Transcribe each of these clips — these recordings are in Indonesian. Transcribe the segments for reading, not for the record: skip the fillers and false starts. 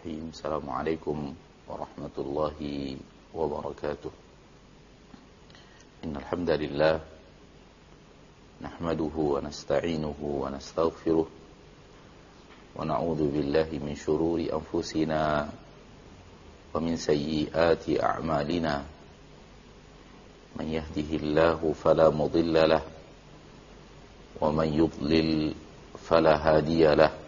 Bismillahirrahmanirrahim. Assalamualaikum warahmatullahi wabarakatuh. Innal hamdalillah nahmaduhu wa nasta'inuhu wa nastaghfiruh wa na'udzu billahi min shururi anfusina wa min sayyiati a'malina. Man yahdihillahu fala mudilla lahu wa man yudlil fala hadiya lahu.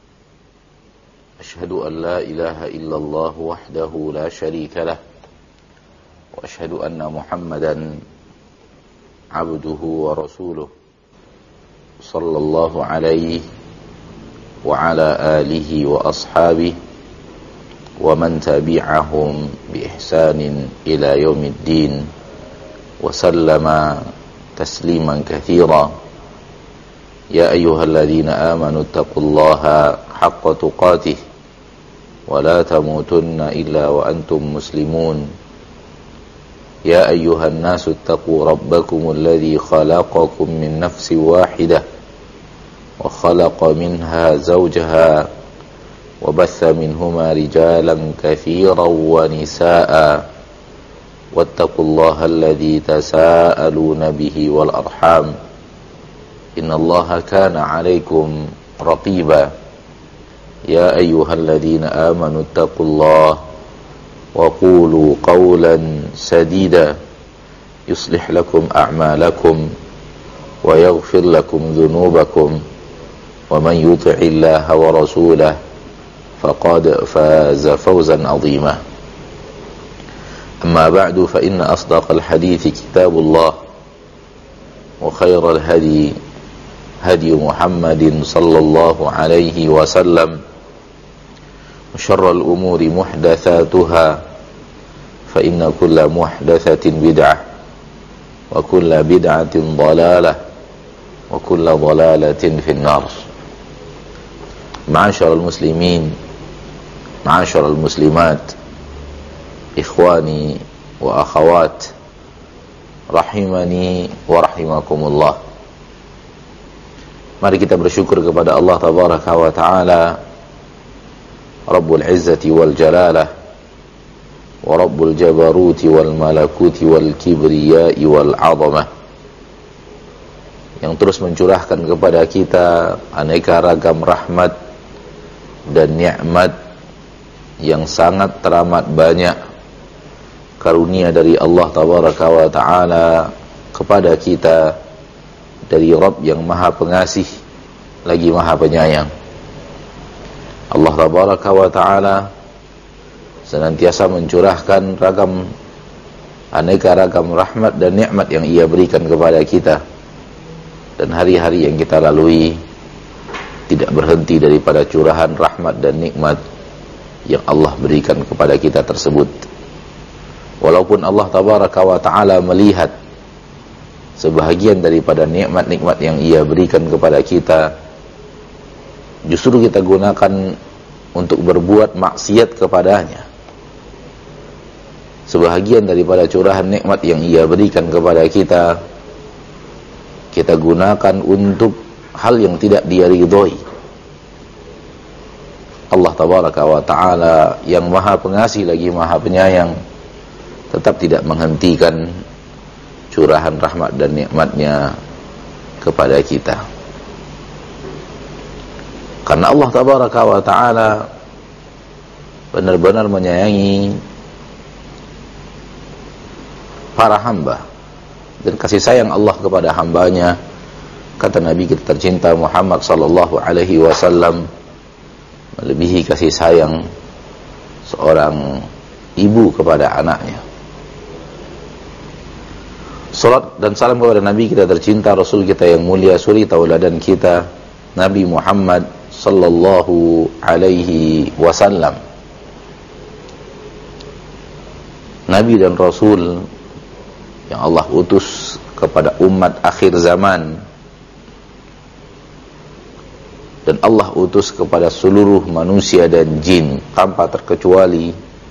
أشهد أن لا إله إلا الله وحده لا شريك له وأشهد أن محمدا عبده ورسوله صلى الله عليه وعلى آله وأصحابه ومن تبعهم بإحسان إلى يوم الدين وسلم تسليما كثيرا. يا أيها الذين آمنوا اتقوا الله حق تقاته ولا تموتن إلا وأنتم مسلمون. يا أيها الناس اتقوا ربكم الذي خلقكم من نفس واحدة وخلق منها زوجها وبث منهما رجالا كثيرا ونساء واتقوا الله الذي تساءلون به والأرحام إن الله كان عليكم رقيبا. يا أيها الذين آمنوا اتقوا الله وقولوا قولا سديدا يصلح لكم أعمالكم ويغفر لكم ذنوبكم ومن يطع الله ورسوله فقد فاز فوزا عظيما. أما بعد فإن أصدق الحديث كتاب الله وخير الهدي هدي محمد صلى الله عليه وسلم وشر الأمور محدثاتها فإن كل محدثة بدعة وكل بدعة ضلالة وكل ضلالة في النار. معاشر المسلمين معاشر المسلمات إخواني وأخوات rahimani wa rahimakumullah. Mari kita bersyukur kepada Allah tabaraka wa ta'ala, Rabbul Izzati wal Jalalah wa Rabbul Jabaruti wal Malakuti wal Kibriyai wal Azamah, yang terus mencurahkan kepada kita aneka ragam rahmat dan nikmat yang sangat teramat banyak, karunia dari Allah tabaraka wa ta'ala kepada kita dari Rabb yang maha pengasih lagi maha penyayang. Allah tabaraka wa ta'ala senantiasa mencurahkan aneka ragam rahmat dan nikmat yang Ia berikan kepada kita, dan hari-hari yang kita lalui tidak berhenti daripada curahan rahmat dan nikmat yang Allah berikan kepada kita tersebut. Walaupun Allah tabaraka wa ta'ala melihat sebahagian daripada nikmat-nikmat yang Ia berikan kepada kita, justru kita gunakan untuk berbuat maksiat kepadanya. Sebahagian daripada curahan nikmat yang Ia berikan kepada kita, kita gunakan untuk hal yang tidak Dia ridhoi. Allah tabaraka wa ta'ala yang maha pengasih lagi maha penyayang tetap tidak menghentikan curahan rahmat dan nikmatnya kepada kita. Karena Allah tabaraka wa ta'ala benar-benar menyayangi para hamba, dan kasih sayang Allah kepada hambanya, kata Nabi kita tercinta Muhammad sallallahu alaihi wasallam, melebihi kasih sayang seorang ibu kepada anaknya. Salat dan salam kepada Nabi kita tercinta, Rasul kita yang mulia, suri tauladan kita, Nabi Muhammad sallallahu alaihi wasallam, Nabi dan Rasul yang Allah utus kepada umat akhir zaman, dan Allah utus kepada seluruh manusia dan jin tanpa terkecuali,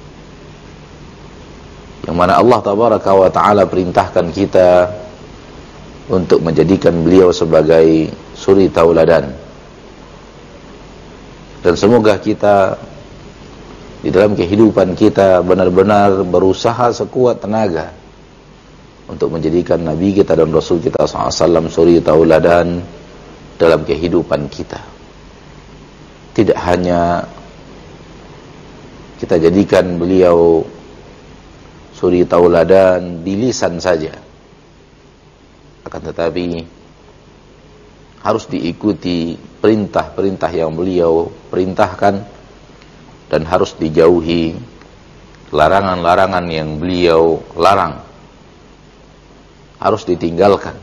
yang mana Allah tabaraka wa ta'ala perintahkan kita untuk menjadikan beliau sebagai suri tauladan. Dan semoga kita di dalam kehidupan kita benar-benar berusaha sekuat tenaga untuk menjadikan Nabi kita dan Rasul kita SAW suri tauladan dalam kehidupan kita. Tidak hanya kita jadikan beliau suri tauladan di lisan saja, akan tetapi harus diikuti perintah-perintah yang beliau perintahkan, dan harus dijauhi larangan-larangan yang beliau larang, harus ditinggalkan.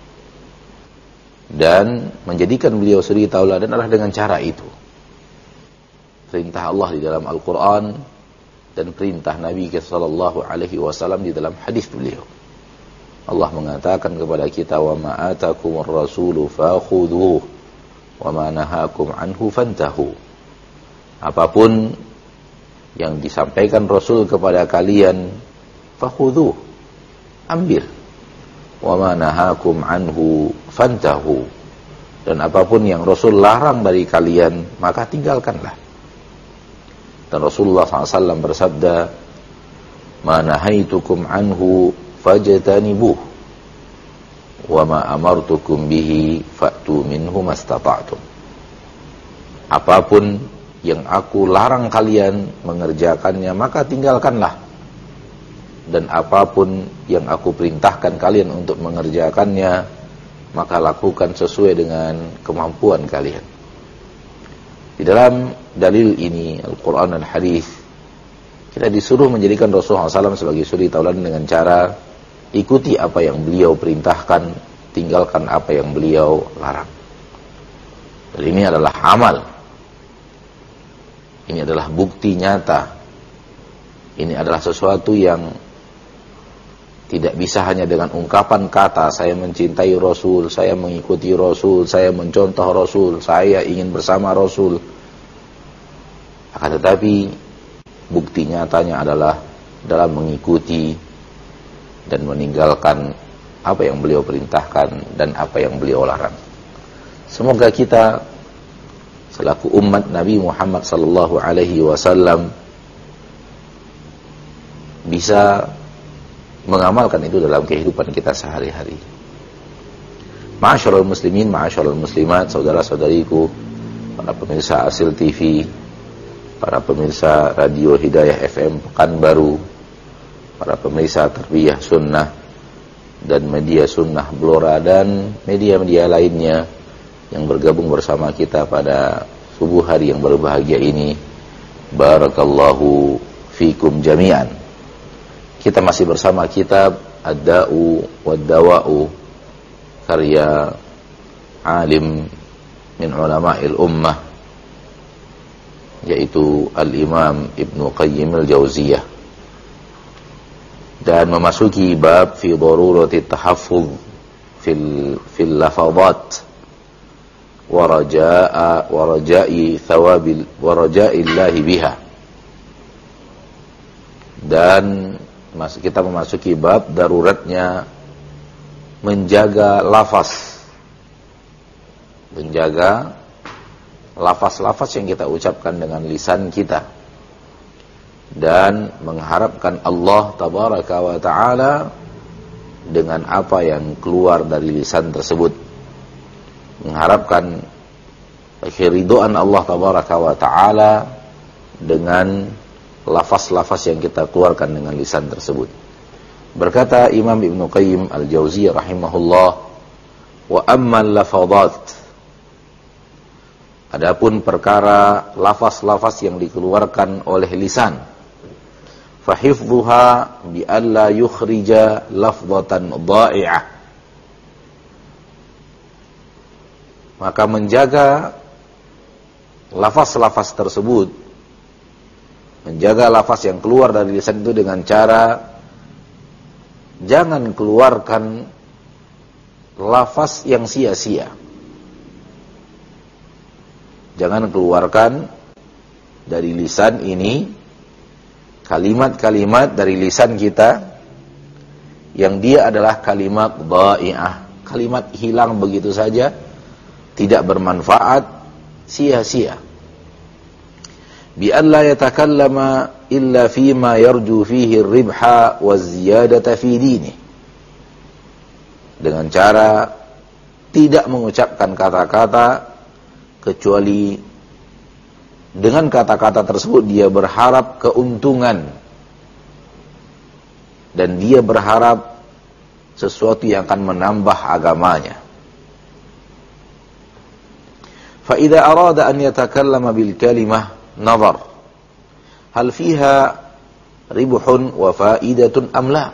Dan menjadikan beliau suri tauladan adalah dengan cara itu. Perintah Allah di dalam Al-Quran dan perintah Nabi SAW di dalam hadis beliau. Allah mengatakan kepada kita, wa ma atakumur rasulu fakhudhuhu wa ma nahakum anhu fantahu. Apapun yang disampaikan Rasul kepada kalian, fakhudhuh, ambil. Wa ma nahakum anhu fantahu. Dan apapun yang Rasul larang dari kalian, maka tinggalkanlah. Dan Rasulullah SAW bersabda, ma nahaitukum anhu fajtanibuh wa ma amartukum bihi fa'tu minhu mastata'tum. Apapun yang aku larang kalian mengerjakannya, maka tinggalkanlah. Dan apapun yang aku perintahkan kalian untuk mengerjakannya, maka lakukan sesuai dengan kemampuan kalian. Di dalam dalil ini, Al-Quran dan Hadis, kita disuruh menjadikan Rasulullah SAW sebagai suri tauladan dengan cara ikuti apa yang beliau perintahkan, tinggalkan apa yang beliau larang. Dan ini adalah amal. Ini adalah bukti nyata. Ini adalah sesuatu yang tidak bisa hanya dengan ungkapan kata, saya mencintai Rasul, saya mengikuti Rasul, saya mencontoh Rasul, saya ingin bersama Rasul. Akan tetapi bukti nyatanya adalah dalam mengikuti dan meninggalkan apa yang beliau perintahkan dan apa yang beliau larang. Semoga kita selaku umat Nabi Muhammad sallallahu alaihi wasallam bisa mengamalkan itu dalam kehidupan kita sehari-hari. Ma'asyiral muslimin, ma'asyiral muslimat, saudara-saudariku, para pemirsa Asil TV, para pemirsa Radio Hidayah FM Pekanbaru, para pemirsa Tarbiyah Sunnah dan media Sunnah Blora dan media-media lainnya yang bergabung bersama kita pada subuh hari yang berbahagia ini. Barakallahu fikum jami'an. Kita masih bersama kitab Ad-Da'u wad-Dawa'u, karya alim min ulama'il ummah, yaitu Al-Imam Ibn Qayyim Al-Jauziyah, dan memasuki bab fi darurati tahaffuz fil lafadat wa raja'i thawabil wa raja'illahi biha. Dan kita memasuki bab daruratnya menjaga lafaz, menjaga lafaz-lafaz yang kita ucapkan dengan lisan kita, dan mengharapkan Allah tabaraka wa ta'ala dengan apa yang keluar dari lisan tersebut, mengharapkan keridhaan Allah tabaraka wa ta'ala dengan lafaz-lafaz yang kita keluarkan dengan lisan tersebut. Berkata Imam Ibn Qayyim Al-Jauziyah rahimahullah, wa ammal lafadat, adapun perkara lafaz-lafaz yang dikeluarkan oleh lisan, fahifdhuha bi alla yukhrija lafdhatan dha'i'ah, maka menjaga lafaz-lafaz tersebut, menjaga lafaz yang keluar dari lisan itu dengan cara jangan keluarkan lafaz yang sia-sia. Jangan keluarkan dari lisan ini kalimat-kalimat dari lisan kita yang dia adalah kalimat dha'i'ah, kalimat hilang begitu saja, tidak bermanfaat, sia-sia. bi an la yatakallama illa fima yarju fihi ar-ribha wa ziyadata fi dinihi, dengan cara tidak mengucapkan kata-kata kecuali dengan kata-kata tersebut dia berharap keuntungan dan dia berharap sesuatu yang akan menambah agamanya. Fa idza arada an yatakallama bil kalimah nazar hal fiha ribhun wa faidatun am la.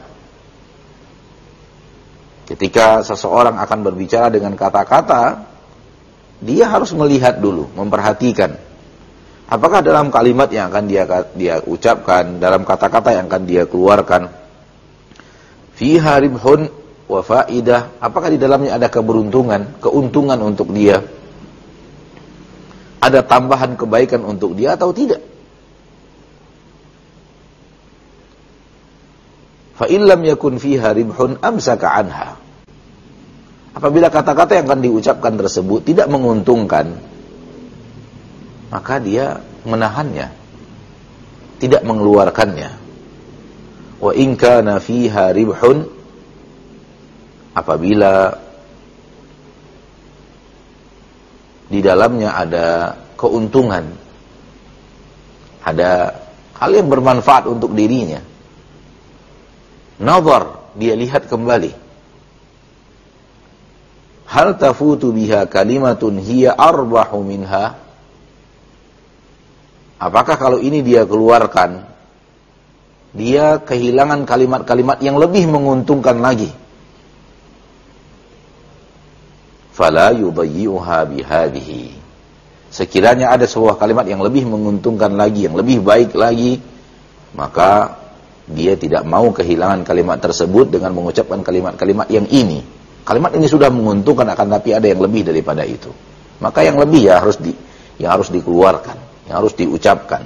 Ketika seseorang akan berbicara dengan kata-kata, dia harus melihat dulu, memperhatikan apakah dalam kalimat yang akan dia ucapkan, dalam kata-kata yang akan dia keluarkan, fiha ribhun wa faidah, apakah di dalamnya ada keberuntungan, keuntungan untuk dia, ada tambahan kebaikan untuk dia atau tidak. Fa illam yakun fiha ribhun amsaka anha. Apabila kata-kata yang akan diucapkan tersebut tidak menguntungkan, maka dia menahannya, tidak mengeluarkannya. Wa in kana fiha ribhun, apabila di dalamnya ada keuntungan, ada hal yang bermanfaat untuk dirinya, nazar, dia lihat kembali. Hal tafutu biha kalimatun hiya arbahu minha. Apakah kalau ini dia keluarkan, dia kehilangan kalimat-kalimat yang lebih menguntungkan lagi? Fala yudayyi'uha bihadhihi. Sekiranya ada sebuah kalimat yang lebih menguntungkan lagi, yang lebih baik lagi, maka dia tidak mau kehilangan kalimat tersebut dengan mengucapkan kalimat-kalimat yang ini. Kalimat ini sudah menguntungkan, akan tapi ada yang lebih daripada itu. Maka yang lebih ya harus dikeluarkan, yang harus diucapkan.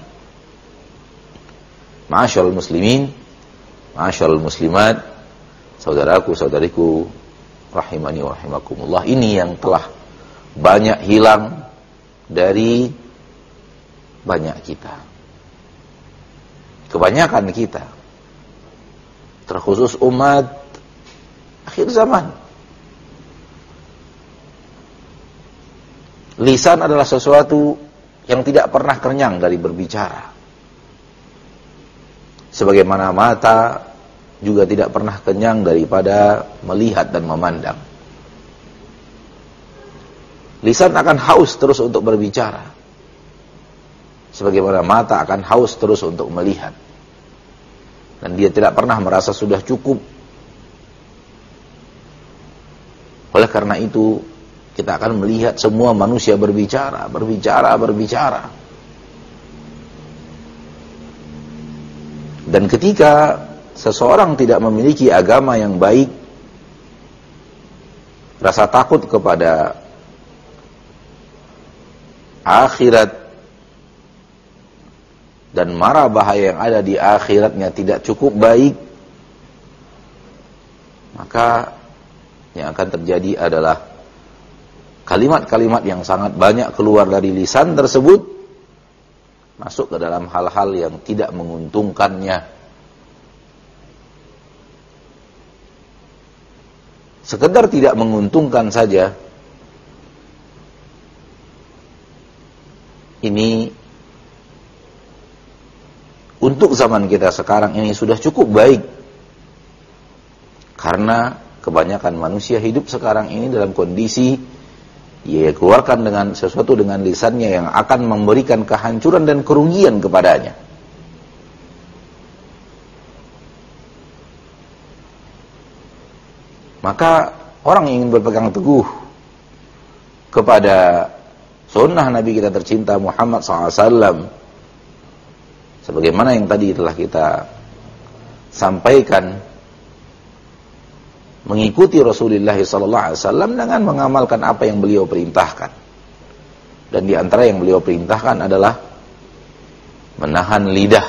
Ma'asyiral muslimin, ma'asyiral muslimat, saudaraku, saudariku, rahimani wa rahimakumullah, ini yang telah banyak hilang dari banyak kita. Kebanyakan kita, terkhusus umat akhir zaman. Lisan adalah sesuatu yang tidak pernah kenyang dari berbicara. Sebagaimana mata juga tidak pernah kenyang daripada melihat dan memandang. Lisan akan haus terus untuk berbicara, sebagaimana mata akan haus terus untuk melihat. Dan dia tidak pernah merasa sudah cukup. Oleh karena itu, kita akan melihat semua manusia berbicara. Dan ketika seseorang tidak memiliki agama yang baik, rasa takut kepada akhirat dan mara bahaya yang ada di akhiratnya tidak cukup baik, maka yang akan terjadi adalah kalimat-kalimat yang sangat banyak keluar dari lisan tersebut masuk ke dalam hal-hal yang tidak menguntungkannya. Sekedar tidak menguntungkan saja, ini untuk zaman kita sekarang ini sudah cukup baik. Karena kebanyakan manusia hidup sekarang ini dalam kondisi ia keluarkan dengan sesuatu dengan lisannya yang akan memberikan kehancuran dan kerugian kepadanya. Maka orang yang ingin berpegang teguh kepada sunnah Nabi kita tercinta Muhammad SAW, sebagaimana yang tadi telah kita sampaikan, mengikuti Rasulullah SAW dengan mengamalkan apa yang beliau perintahkan. Dan di antara yang beliau perintahkan adalah menahan lidah,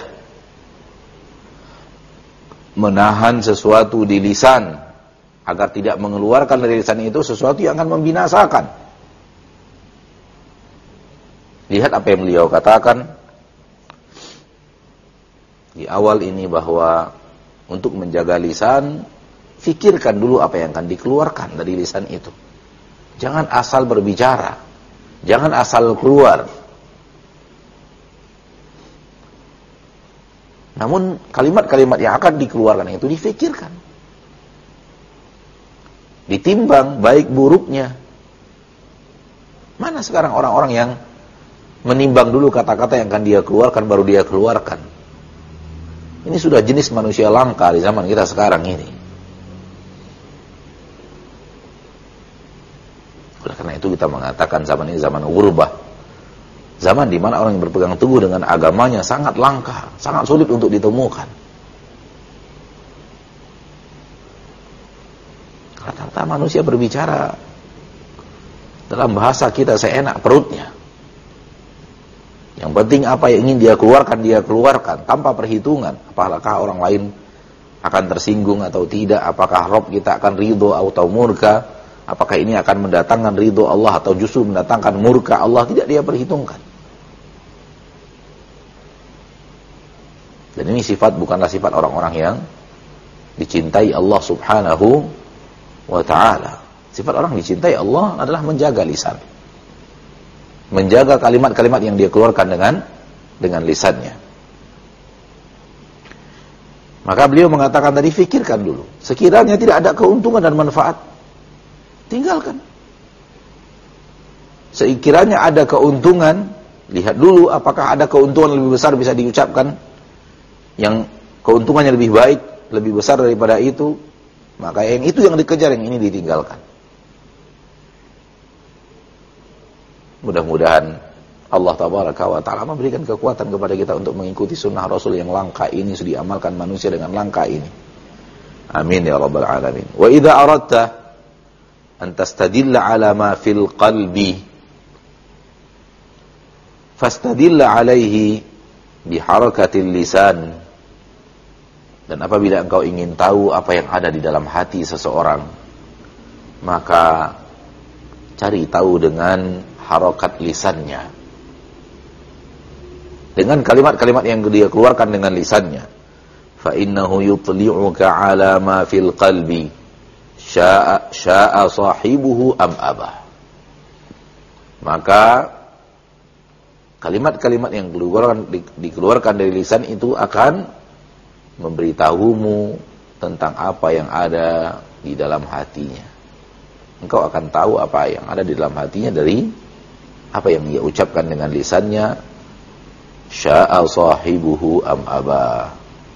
menahan sesuatu di lisan, agar tidak mengeluarkan dari lisan itu sesuatu yang akan membinasakan. Lihat apa yang beliau katakan, di awal ini bahwa untuk menjaga lisan, fikirkan dulu apa yang akan dikeluarkan dari lisan itu. Jangan asal berbicara, jangan asal keluar. Namun kalimat-kalimat yang akan dikeluarkan itu difikirkan, ditimbang baik buruknya. Mana sekarang orang-orang yang menimbang dulu kata-kata yang akan dia keluarkan baru dia keluarkan? Ini sudah jenis manusia langka di zaman kita sekarang ini. Oleh karena itu kita mengatakan zaman ini zaman ghurbah. Zaman di mana orang yang berpegang teguh dengan agamanya sangat langka, sangat sulit untuk ditemukan. Rata-rata manusia berbicara dalam bahasa kita seenak perutnya. Yang penting apa yang ingin dia keluarkan tanpa perhitungan. Apakah orang lain akan tersinggung atau tidak, apakah Rabb kita akan ridho atau murka, apakah ini akan mendatangkan ridho Allah atau justru mendatangkan murka Allah, tidak dia perhitungkan. Dan ini bukanlah sifat orang-orang yang dicintai Allah subhanahu wa ta'ala. Sifat orang dicintai Allah adalah menjaga lisan, menjaga kalimat-kalimat yang dia keluarkan dengan lisannya. Maka beliau mengatakan tadi, fikirkan dulu. Sekiranya tidak ada keuntungan dan manfaat, tinggalkan. Sekiranya ada keuntungan, lihat dulu apakah ada keuntungan lebih besar bisa diucapkan, yang keuntungannya lebih baik, lebih besar daripada itu, maka yang itu yang dikejar, yang ini ditinggalkan. Mudah-mudahan Allah tabaraka wa ta'ala memberikan kekuatan kepada kita untuk mengikuti sunnah Rasul yang langka ini, sudah diamalkan manusia dengan langka ini. Amin ya rabbal alamin. Wa idza aradta an tastadilla ala ma fil qalbi fastadilla alaihi biharakatil lisan. Dan apabila engkau ingin tahu apa yang ada di dalam hati seseorang, maka cari tahu dengan harokat lisannya, dengan kalimat-kalimat yang dia keluarkan dengan lisannya. Fa innahu yutli'uka 'ala ma fil qalbi syaa sahibuhu am abah. Maka kalimat-kalimat yang dikeluarkan dari lisan itu akan memberitahumu tentang apa yang ada di dalam hatinya. Engkau akan tahu apa yang ada di dalam hatinya dari apa yang dia ucapkan dengan lisannya. Sya'a sahibuhu am aba.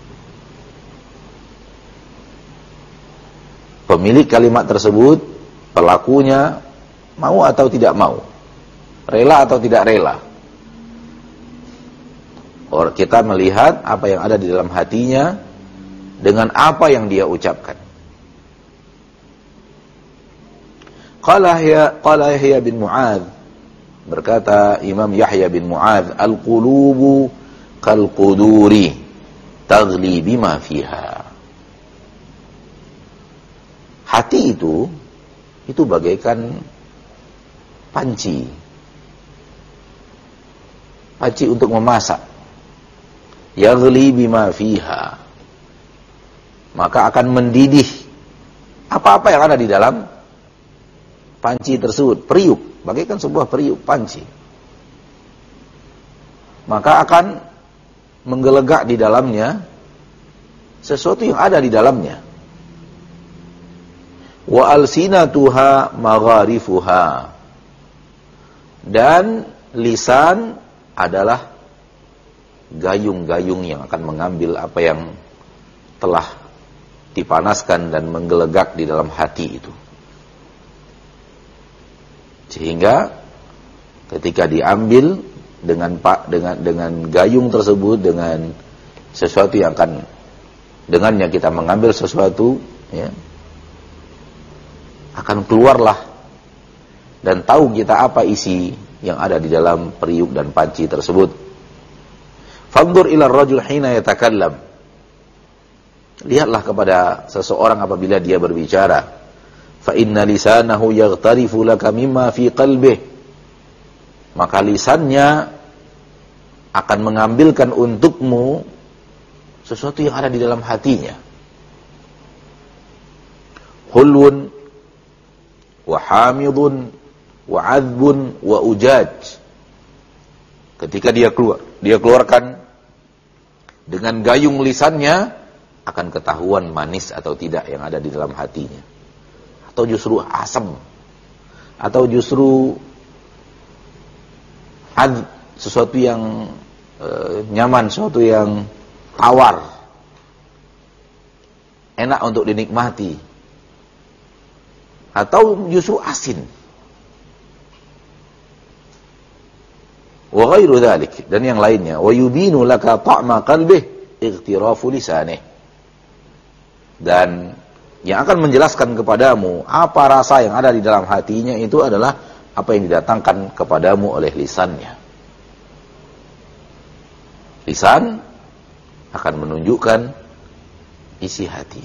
Pemilik kalimat tersebut, pelakunya mau atau tidak mau, rela atau tidak rela. Kita melihat apa yang ada di dalam hatinya dengan apa yang dia ucapkan. Qala Yahya bin Mu'adz, berkata Imam Yahya bin Mu'adz, al-qulubu kal-quduri taghli bima fiha. Hati itu bagaikan panci untuk memasak. Yaghli bima fiha, maka akan mendidih apa-apa yang ada di dalam panci tersebut. Periuk, bagaikan sebuah periuk panci, maka akan menggelegak di dalamnya sesuatu yang ada di dalamnya. Wa alsinatuha magharifuha, dan lisan adalah gayung-gayung yang akan mengambil apa yang telah dipanaskan dan menggelegak di dalam hati itu. Sehingga ketika diambil dengan gayung tersebut, dengan sesuatu yang akan dengannya kita mengambil sesuatu, ya, akan keluarlah dan tahu kita apa isi yang ada di dalam periuk dan panci tersebut. Fanzur ila ar-rajul hina yatakallam. Lihatlah kepada seseorang apabila dia berbicara. Fa inna lisanahu yaghtarifu laka mimma fi qalbihi. Maka lisannya akan mengambilkan untukmu sesuatu yang ada di dalam hatinya. Hulwun wa hamidun wa adbun wa ujaj. Ketika dia keluarkan dengan gayung lisannya, akan ketahuan manis atau tidak yang ada di dalam hatinya, atau justru asam, atau justru sesuatu yang nyaman, sesuatu yang tawar, enak untuk dinikmati, atau justru asin. Wa ghairu dzalik, dan yang lainnya. Wa yubinu laka ta'ma qalbih ightirafu lisanih. Dan yang akan menjelaskan kepadamu apa rasa yang ada di dalam hatinya itu adalah apa yang didatangkan kepadamu oleh lisannya. Lisan akan menunjukkan isi hati.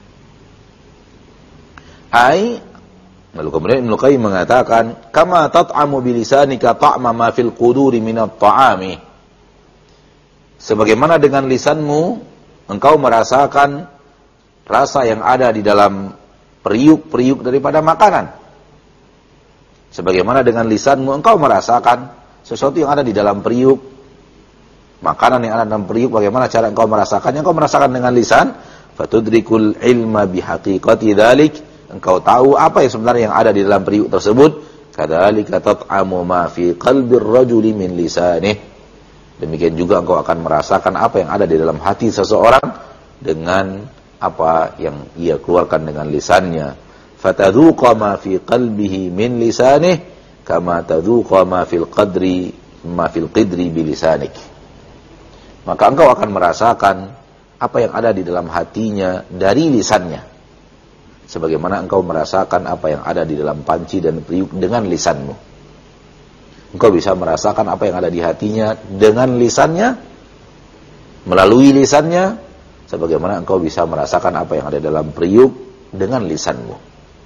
Lalu kemudian Ibnu Qayyim mengatakan, kama tat'amu bilisanika ta'ma ma fil quduri minat ta'ami. Sebagaimana dengan lisanmu engkau merasakan rasa yang ada di dalam periuk-periuk daripada makanan. Sebagaimana dengan lisanmu engkau merasakan sesuatu yang ada di dalam periuk makanan yang ada dalam periuk, bagaimana cara engkau merasakannya? Engkau merasakan dengan lisan, fatudrikul ilma bihaqiqati dzalik. Engkau tahu apa yang sebenarnya yang ada di dalam periuk tersebut. Kadzalika tat'amu ma fi qalbir rajuli min lisanih. Demikian juga engkau akan merasakan apa yang ada di dalam hati seseorang dengan apa yang ia keluarkan dengan lisannya. Fatadzuqa ma fi qalbihi min lisanih kama tadzuqa ma fil qidri bilisanik. Maka engkau akan merasakan apa yang ada di dalam hatinya dari lisannya, sebagaimana engkau merasakan apa yang ada di dalam panci dan periuk dengan lisanmu. Engkau bisa merasakan apa yang ada di hatinya dengan lisannya, melalui lisannya, sebagaimana engkau bisa merasakan apa yang ada dalam periuk dengan lisanmu.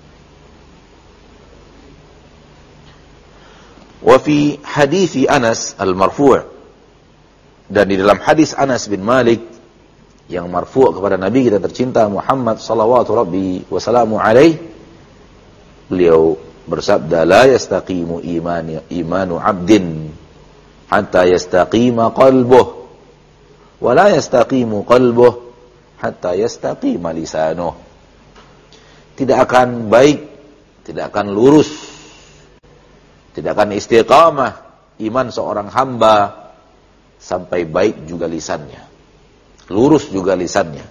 Wa fi hadithi Anas al-marfu', dan di dalam hadis Anas bin Malik yang marfu' kepada Nabi kita tercinta Muhammad sallallahu rabbi wasallamu alaih, beliau bersabda, la yastaqimu imanu abdin hatta yastaqima qalbuh wa la yastaqimu qalbuh hatta yastaqima lisanuh. Tidak akan baik, tidak akan lurus, tidak akan istiqamah iman seorang hamba sampai baik juga lisannya, lurus juga lisannya,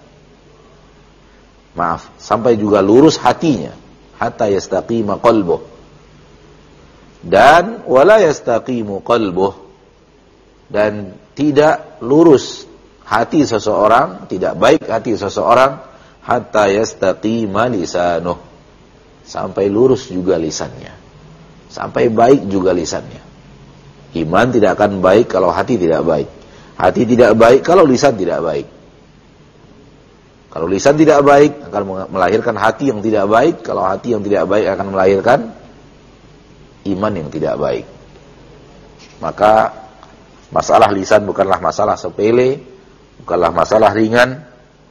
sampai juga lurus hatinya, hatta yastaqima qalbuh. Dan wala yastaqimu qalbuh, dan tidak lurus hati seseorang, tidak baik hati seseorang, hatta yastaqima lisanuh, sampai lurus juga lisannya, sampai baik juga lisannya. Iman tidak akan baik kalau hati tidak baik. Hati tidak baik kalau lisan tidak baik. Kalau lisan tidak baik akan melahirkan hati yang tidak baik. Kalau hati yang tidak baik akan melahirkan iman yang tidak baik. Maka masalah lisan bukanlah masalah sepele, bukanlah masalah ringan.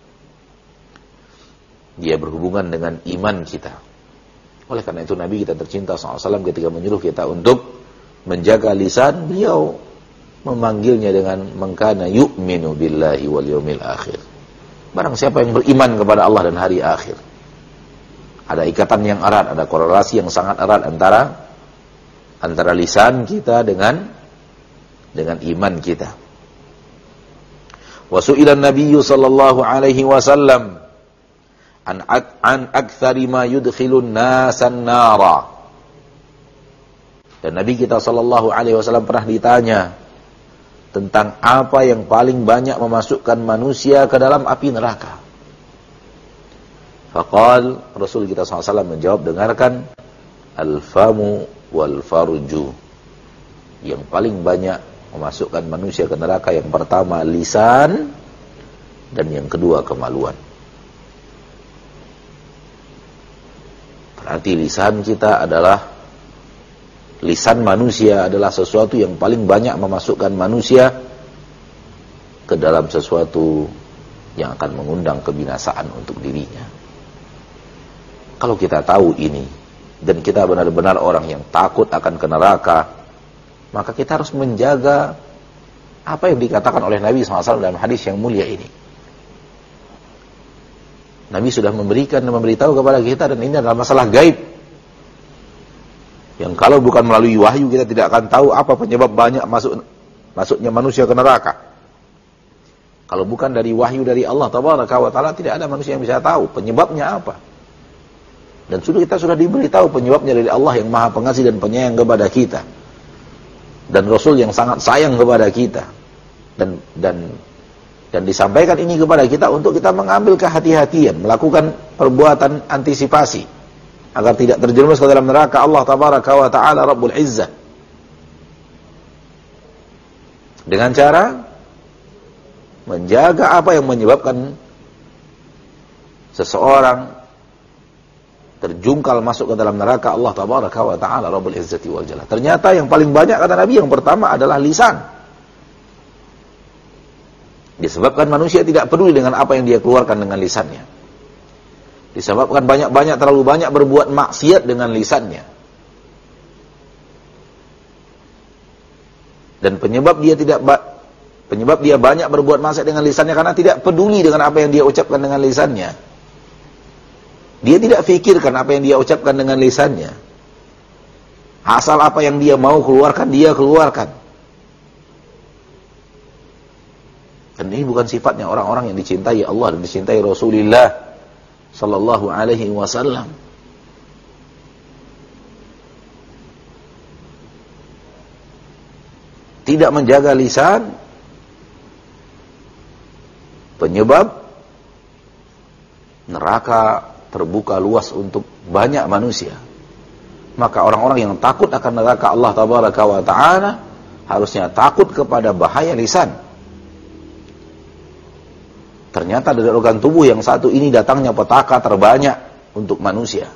Dia berhubungan dengan iman kita. Oleh karena itu Nabi kita tercinta SAW ketika menyuruh kita untuk menjaga lisan, beliau memanggilnya dengan mengkana yu'minu billahi wal yawmil akhir. Barang siapa yang beriman kepada Allah dan hari akhir. Ada ikatan yang erat, ada korelasi yang sangat erat antara lisan kita dengan iman kita. Wa su'ila an-nabiyyu sallallahu alaihi wasallam an aktsari ma yudkhilun nasan nara. Dan Nabi kita sallallahu alaihi wasallam pernah ditanya tentang apa yang paling banyak memasukkan manusia ke dalam api neraka. Faqal, Rasul kita sallallahu alaihi wasallam menjawab, dengarkan, al-famu wal farju. Yang paling banyak memasukkan manusia ke neraka yang pertama lisan, dan yang kedua kemaluan. Berarti lisan kita adalah, lisan manusia adalah sesuatu yang paling banyak memasukkan manusia ke dalam sesuatu yang akan mengundang kebinasaan untuk dirinya. Kalau kita tahu ini, dan kita benar-benar orang yang takut akan ke neraka, maka kita harus menjaga apa yang dikatakan oleh Nabi SAW dalam hadis yang mulia ini. Nabi sudah memberikan dan memberitahu kepada kita, dan ini adalah masalah gaib, yang kalau bukan melalui wahyu kita tidak akan tahu apa penyebab banyak masuknya manusia ke neraka. Kalau bukan dari wahyu dari Allah Tabaraka wa Ta'ala, tidak ada manusia yang bisa tahu penyebabnya apa. Dan kita sudah diberitahu penyebabnya dari Allah yang Maha Pengasih dan Penyayang kepada kita, dan Rasul yang sangat sayang kepada kita, dan disampaikan ini kepada kita untuk kita mengambil kehati-hatian, melakukan perbuatan antisipasi agar tidak terjerumus ke dalam neraka Allah Tabaraka wa Ta'ala Rabbul Izzah, dengan cara menjaga apa yang menyebabkan seseorang terjungkal masuk ke dalam neraka Allah Tabaraka wa Ta'ala Rabbul Izzati wal Jalal. Ternyata yang paling banyak, kata Nabi, yang pertama adalah lisan. Disebabkan manusia tidak peduli dengan apa yang dia keluarkan dengan lisannya. Disebabkan terlalu banyak berbuat maksiat dengan lisannya. Dan penyebab dia banyak berbuat maksiat dengan lisannya karena tidak peduli dengan apa yang dia ucapkan dengan lisannya. Dia tidak fikirkan apa yang dia ucapkan dengan lisannya. Asal apa yang dia mau keluarkan, dia keluarkan. Dan ini bukan sifatnya orang-orang yang dicintai Allah dan dicintai Rasulullah sallallahu alaihi wasallam. Tidak menjaga lisan, penyebab neraka terbuka luas untuk banyak manusia. Maka orang-orang yang takut akan neraka Allah Tabaraka wa Ta'ala harusnya takut kepada bahaya lisan. Ternyata dari organ tubuh yang satu ini datangnya petaka terbanyak untuk manusia.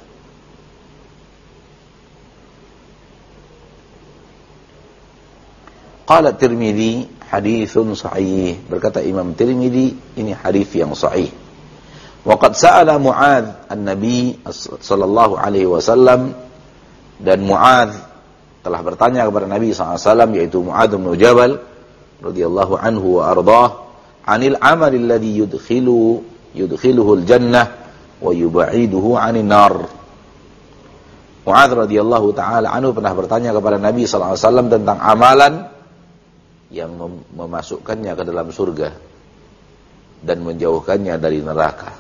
Qala Tirmidzi haditsun sahih. Berkata Imam Tirmidzi, ini hadis yang sahih. Waqad sa'ala Mu'adz an-Nabi sallallahu alaihi wasallam, dan Mu'adz telah bertanya kepada Nabi sallallahu alaihi wasallam, yaitu Mu'adz bin Jabal radhiyallahu anhu wa ardhah, 'anil 'amali alladhi yudkhiluhu al-jannah wa yub'iduhu 'anil nar. Mu'adz radhiyallahu taala anhu pernah bertanya kepada Nabi sallallahu alaihi wasallam tentang amalan yang memasukkannya ke dalam surga dan menjauhkannya dari neraka.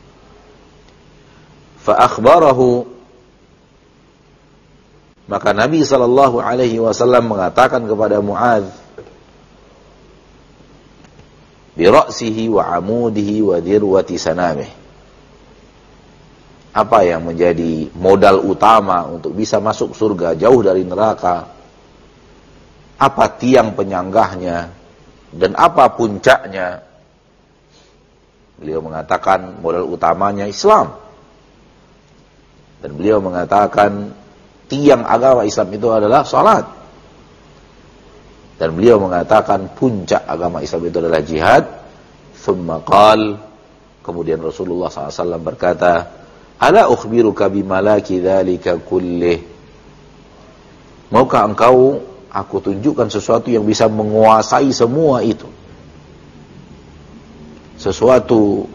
Fa'akhbarahu, maka Nabi sallallahu alaihi wasallam mengatakan kepada Mu'adz, bi ra'sihi wa 'amudihi wa dirwati sanamih, apa yang menjadi modal utama untuk bisa masuk surga jauh dari neraka, apa tiang penyanggahnya dan apa puncaknya. Beliau mengatakan modal utamanya Islam. Dan beliau mengatakan tiang agama Islam itu adalah salat. Dan beliau mengatakan puncak agama Islam itu adalah jihad. Thumma qal, kemudian Rasulullah SAW berkata, ala ukhbiruka bimalaki dzalika kullih, maukah engkau aku tunjukkan sesuatu yang bisa menguasai semua itu, sesuatu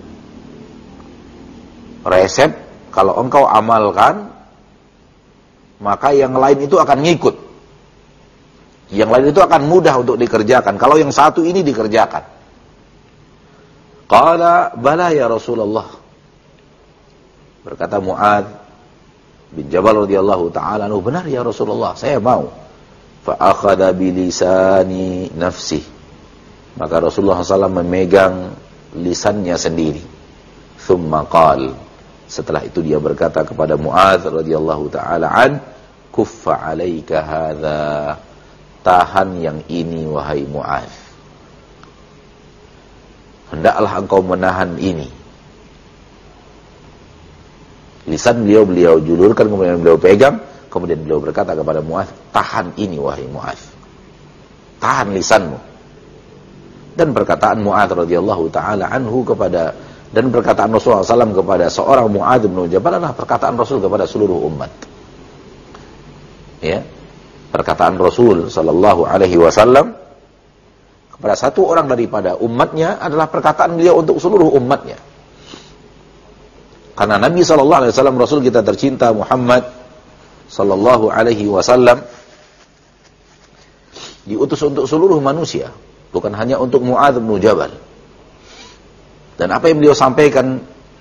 resep, kalau engkau amalkan maka yang lain itu akan ngikut, yang lain itu akan mudah untuk dikerjakan kalau yang satu ini dikerjakan. Qala bala ya Rasulullah, berkata Mu'adz bin Jabal radhiyallahu ta'ala anhu, benar ya Rasulullah, saya mau. Fa akhadha bi lisani nafsi, maka Rasulullah SAW memegang lisannya sendiri. Thumma qal, setelah itu dia berkata kepada Mu'adz radhiyallahu ta'ala an, kuffa 'alaika hadza, tahan yang ini wahai Mu'adz, hendaklah engkau menahan ini. Lisan beliau julurkan, kemudian beliau pegang, kemudian beliau berkata kepada Mu'adz, tahan ini wahai Mu'adz, tahan lisanmu. Dan perkataan Mu'adz radhiyallahu taala anhu kepada, dan perkataan Rasulullah SAW kepada seorang Mu'adz bin Jabal adalah perkataan Rasul kepada seluruh umat. Ya, perkataan Rasul sallallahu alaihi wasallam kepada satu orang daripada umatnya adalah perkataan beliau untuk seluruh umatnya. Karena Nabi sallallahu alaihi wasallam, Rasul kita tercinta Muhammad sallallahu alaihi wasallam, diutus untuk seluruh manusia, bukan hanya untuk Mu'adz bin Jabal. Dan apa yang beliau sampaikan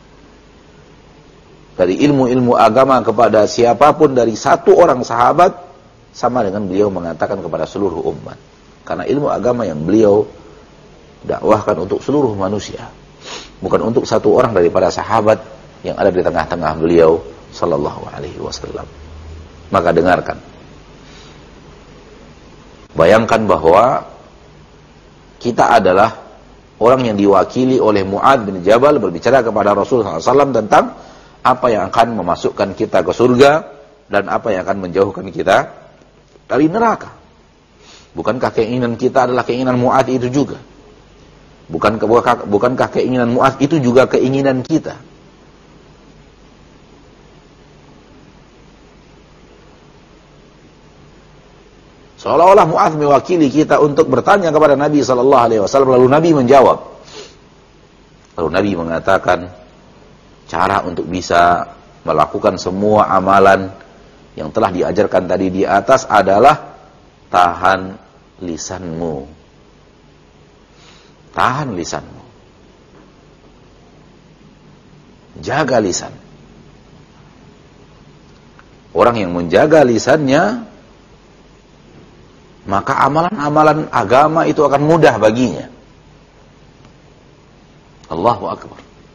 dari ilmu-ilmu agama kepada siapapun dari satu orang sahabat, sama dengan beliau mengatakan kepada seluruh umat. Karena ilmu agama yang beliau dakwahkan untuk seluruh manusia, bukan untuk satu orang daripada sahabat yang ada di tengah-tengah beliau sallallahu alaihi wasallam. Maka dengarkan. Bayangkan bahwa kita adalah orang yang diwakili oleh Mu'adz bin Jabal berbicara kepada Rasulullah SAW tentang apa yang akan memasukkan kita ke surga dan apa yang akan menjauhkan kita dari neraka. Bukankah keinginan kita adalah keinginan Mu'adz itu juga? Bukankah keinginan Mu'adz itu juga keinginan kita? Seolah-olah Mu'adz mewakili kita untuk bertanya kepada Nabi sallallahu alaihi wasallam, lalu Nabi menjawab. Lalu Nabi mengatakan, cara untuk bisa melakukan semua amalan yang telah diajarkan tadi di atas adalah tahan lisanmu. Tahan lisanmu. Jaga lisan. Orang yang menjaga lisannya, maka amalan-amalan agama itu akan mudah baginya. Allahu Akbar.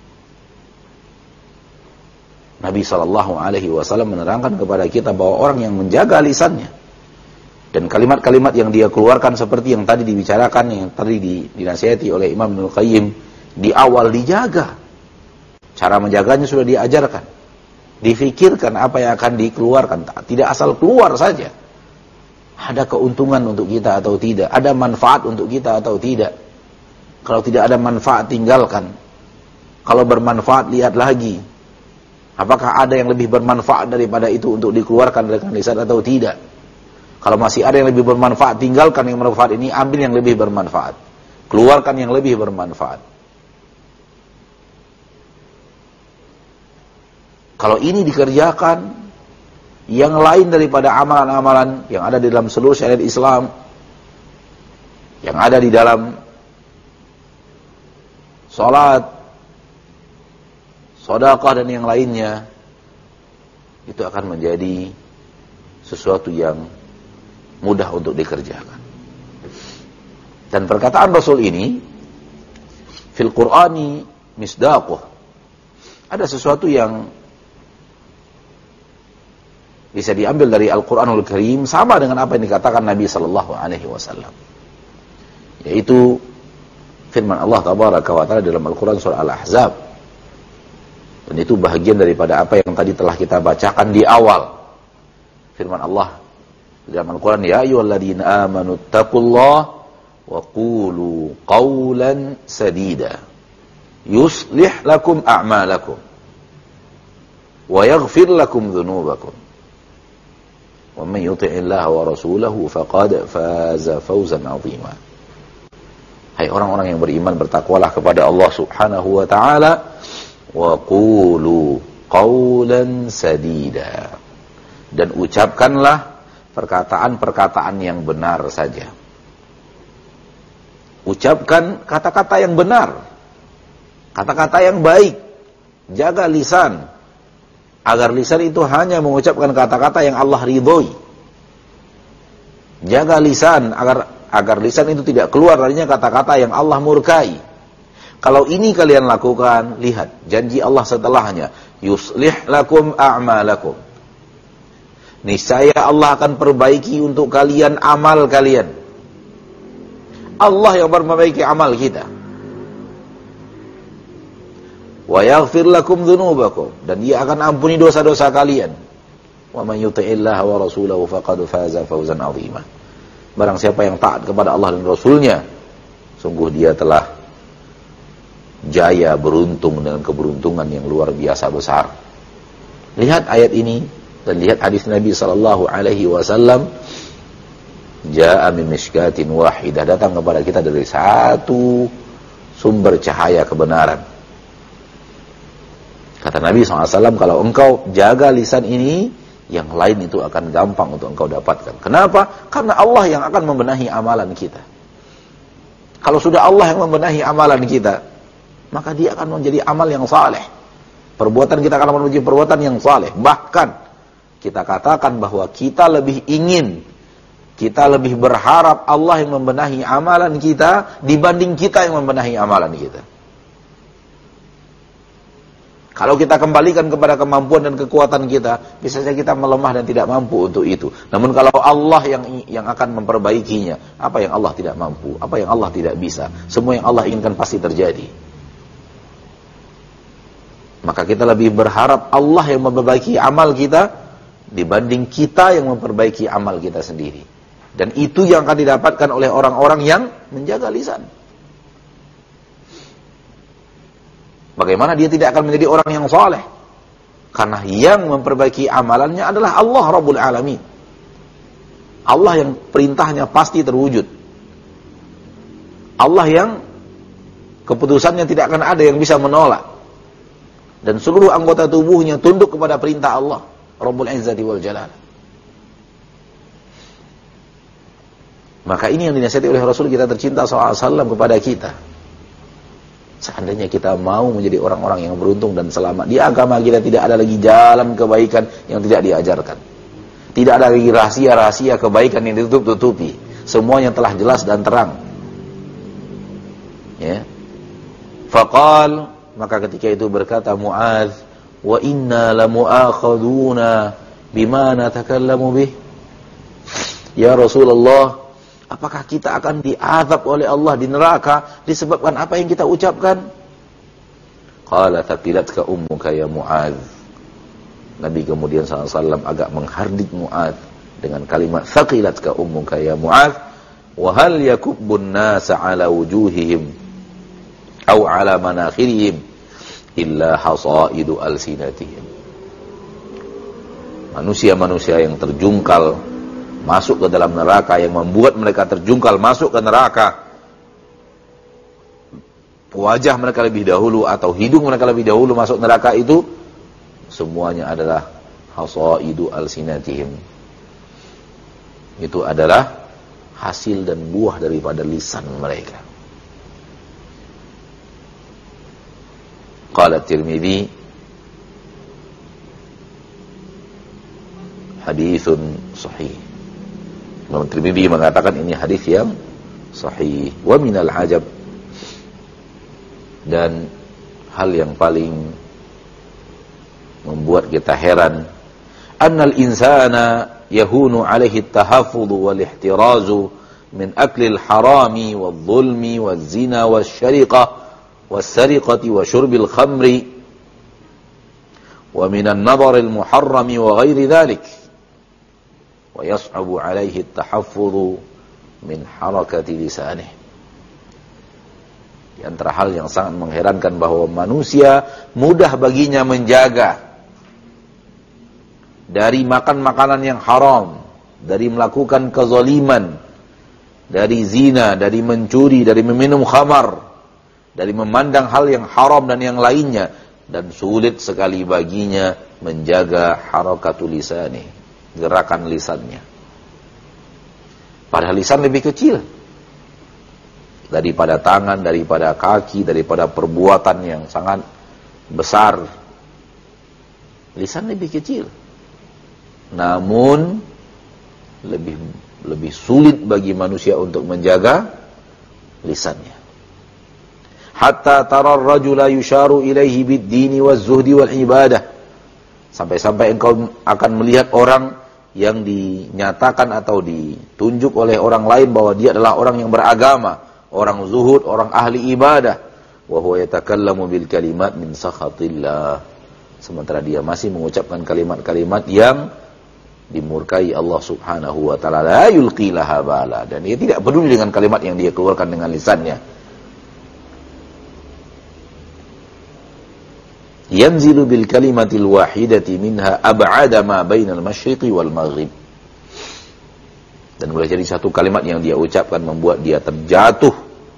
Nabi SAW menerangkan kepada kita bahwa orang yang menjaga lisannya, dan kalimat-kalimat yang dia keluarkan seperti yang tadi dibicarakan, yang tadi dinasihati oleh Imam Ibnul Qayyim, di awal dijaga. Cara menjaganya sudah diajarkan. Difikirkan apa yang akan dikeluarkan. Tidak asal keluar saja. Ada keuntungan untuk kita atau tidak? Ada manfaat untuk kita atau tidak? Kalau tidak ada manfaat, tinggalkan. Kalau bermanfaat, lihat lagi. Apakah ada yang lebih bermanfaat daripada itu untuk dikeluarkan dengan lisan atau tidak? Kalau masih ada yang lebih bermanfaat, tinggalkan yang bermanfaat ini, ambil yang lebih bermanfaat. Keluarkan yang lebih bermanfaat. Kalau ini dikerjakan, yang lain daripada amalan-amalan yang ada di dalam seluruh syariat Islam, yang ada di dalam salat, sedekah dan yang lainnya, itu akan menjadi sesuatu yang mudah untuk dikerjakan. Dan perkataan Rasul ini fil Qur'ani misdaquh, ada sesuatu yang bisa diambil dari Al-Quranul Karim sama dengan apa yang dikatakan Nabi sallallahu alaihi wasallam, yaitu firman Allah tabaraka wa taala dalam Al-Quran surah Al-Ahzab. Dan itu bahagian daripada apa yang tadi telah kita bacakan di awal. Firman Allah dalam Al-Quran, ya ayyuhalladzina amanu taqullaha wa qulu qawlan sadida yuslih lakum a'malakum wa yaghfir lakum dhunubakum وَمَنْ يُطِعِ اللَّهَ وَرَسُولَهُ فَقَدْ فَازَ فَوْزًا عَظِيمًا. Hai orang-orang yang beriman, bertakwalah kepada Allah Subhanahu wa taala, wa qulu qawlan sadida, dan ucapkanlah perkataan-perkataan yang benar saja. Ucapkan kata-kata yang benar, kata-kata yang baik. Jaga lisan, agar lisan itu hanya mengucapkan kata-kata yang Allah ridhoi. Jaga lisan agar lisan itu tidak keluar darinya kata-kata yang Allah murkai. Kalau ini kalian lakukan, lihat janji Allah setelahnya, yuslih lakum a'malakum. Niscaya Allah akan perbaiki untuk kalian amal kalian. Allah yang memperbaiki amal kita. Wa yaghfir lakum dzunubakum, dan Dia akan ampuni dosa-dosa kalian. Wa man yuti'illaha wa rasulahu faqad faza fawzan 'azima. Barang siapa yang taat kepada Allah dan Rasulnya, sungguh dia telah jaya, beruntung dengan keberuntungan yang luar biasa besar. Lihat ayat ini dan lihat hadis Nabi sallallahu alaihi wasallam, jaa min mishkatin wahidah, datang kepada kita dari satu sumber cahaya kebenaran. Kata Nabi SAW, kalau engkau jaga lisan ini, yang lain itu akan gampang untuk engkau dapatkan. Kenapa? Karena Allah yang akan membenahi amalan kita. Kalau sudah Allah yang membenahi amalan kita, maka dia akan menjadi amal yang saleh. Perbuatan kita akan menjadi perbuatan yang saleh. Bahkan kita katakan bahwa kita lebih ingin, kita lebih berharap Allah yang membenahi amalan kita dibanding kita yang membenahi amalan kita. Kalau kita kembalikan kepada kemampuan dan kekuatan kita, bisa saja kita melemah dan tidak mampu untuk itu. Namun kalau Allah yang akan memperbaikinya, apa yang Allah tidak mampu, apa yang Allah tidak bisa, semua yang Allah inginkan pasti terjadi. Maka kita lebih berharap Allah yang memperbaiki amal kita dibanding kita yang memperbaiki amal kita sendiri. Dan itu yang akan didapatkan oleh orang-orang yang menjaga lisan. Bagaimana dia tidak akan menjadi orang yang saleh? Karena yang memperbaiki amalannya adalah Allah Rabbul Alamin. Allah yang perintahnya pasti terwujud. Allah yang keputusannya tidak akan ada yang bisa menolak. Dan seluruh anggota tubuhnya tunduk kepada perintah Allah Rabbul Izzati wal Jalal. Maka ini yang dinasihati oleh Rasul kita tercinta SAW kepada kita. Seandainya kita mau menjadi orang-orang yang beruntung dan selamat, di agama kita tidak ada lagi jalan kebaikan yang tidak diajarkan. Tidak ada lagi rahasia-rahasia kebaikan yang ditutup-tutupi. Semuanya telah jelas dan terang. Ya. Faqal, maka ketika itu berkata Mu'adz, wa inna lamu'akhaduna bima natakallamu bih. Ya Rasulullah, apakah kita akan diazab oleh Allah di neraka disebabkan apa yang kita ucapkan? Qala thaqilatka ummuka ya Mu'adz. Nabi kemudian SAW agak menghardik Mu'adz dengan kalimat thaqilatka ummuka ya Mu'adz, wa hal yakubbun nasa ala wujuhihim aw ala manakhirihim illa hasaidu alsinatihim. Manusia-manusia yang terjungkal masuk ke dalam neraka, yang membuat mereka terjungkal masuk ke neraka, wajah mereka lebih dahulu atau hidung mereka lebih dahulu masuk neraka, itu semuanya adalah hasaidu alsinatihim. Itu adalah hasil dan buah daripada lisan mereka. Qala Tirmidzi haditsun sahih. Imam Tirmidzi mengatakan ini hadis yang sahih. Wa minal ajab, dan hal yang paling membuat kita heran, annal insana yahunu alaihi at-tahaffuz wal ihtirazu min akli al-harami wadh-dhulmi waz-zina wasyariqah was-sariqati wa syurbil khamri wa min an-nadhar al-muharrami wa ghairi dhalik. Wa yas'abu alaihi at-tahaffudhu min harakati lisanih. Di antara hal yang sangat mengherankan bahwa manusia mudah baginya menjaga dari makan makanan yang haram, dari melakukan kezaliman, dari zina, dari mencuri, dari meminum khamar, dari memandang hal yang haram dan yang lainnya, dan sulit sekali baginya menjaga harakatul lisanih, gerakan lisannya. Padahal lisan lebih kecil daripada tangan, daripada kaki, daripada perbuatan yang sangat besar. Lisan lebih kecil, namun lebih sulit bagi manusia untuk menjaga lisannya. Hatta tarar rajula yusharu ilaihi bid-dini waz-zuhdi wal-ibadah. Sampai-sampai engkau akan melihat orang yang dinyatakan atau ditunjuk oleh orang lain bahwa dia adalah orang yang beragama, orang zuhud, orang ahli ibadah. Wa huwa yatakallamu bil kalimat min sakhatillah. Sementara dia masih mengucapkan kalimat-kalimat yang dimurkai Allah Subhanahu wa taala, la yulqi laha bala, dan dia tidak peduli dengan kalimat yang dia keluarkan dengan lisannya. yanzilu bil kalimatil wahidati minha ab'ada ma bainal masyriqi wal maghrib. Dan boleh jadi satu kalimat yang dia ucapkan membuat dia terjatuh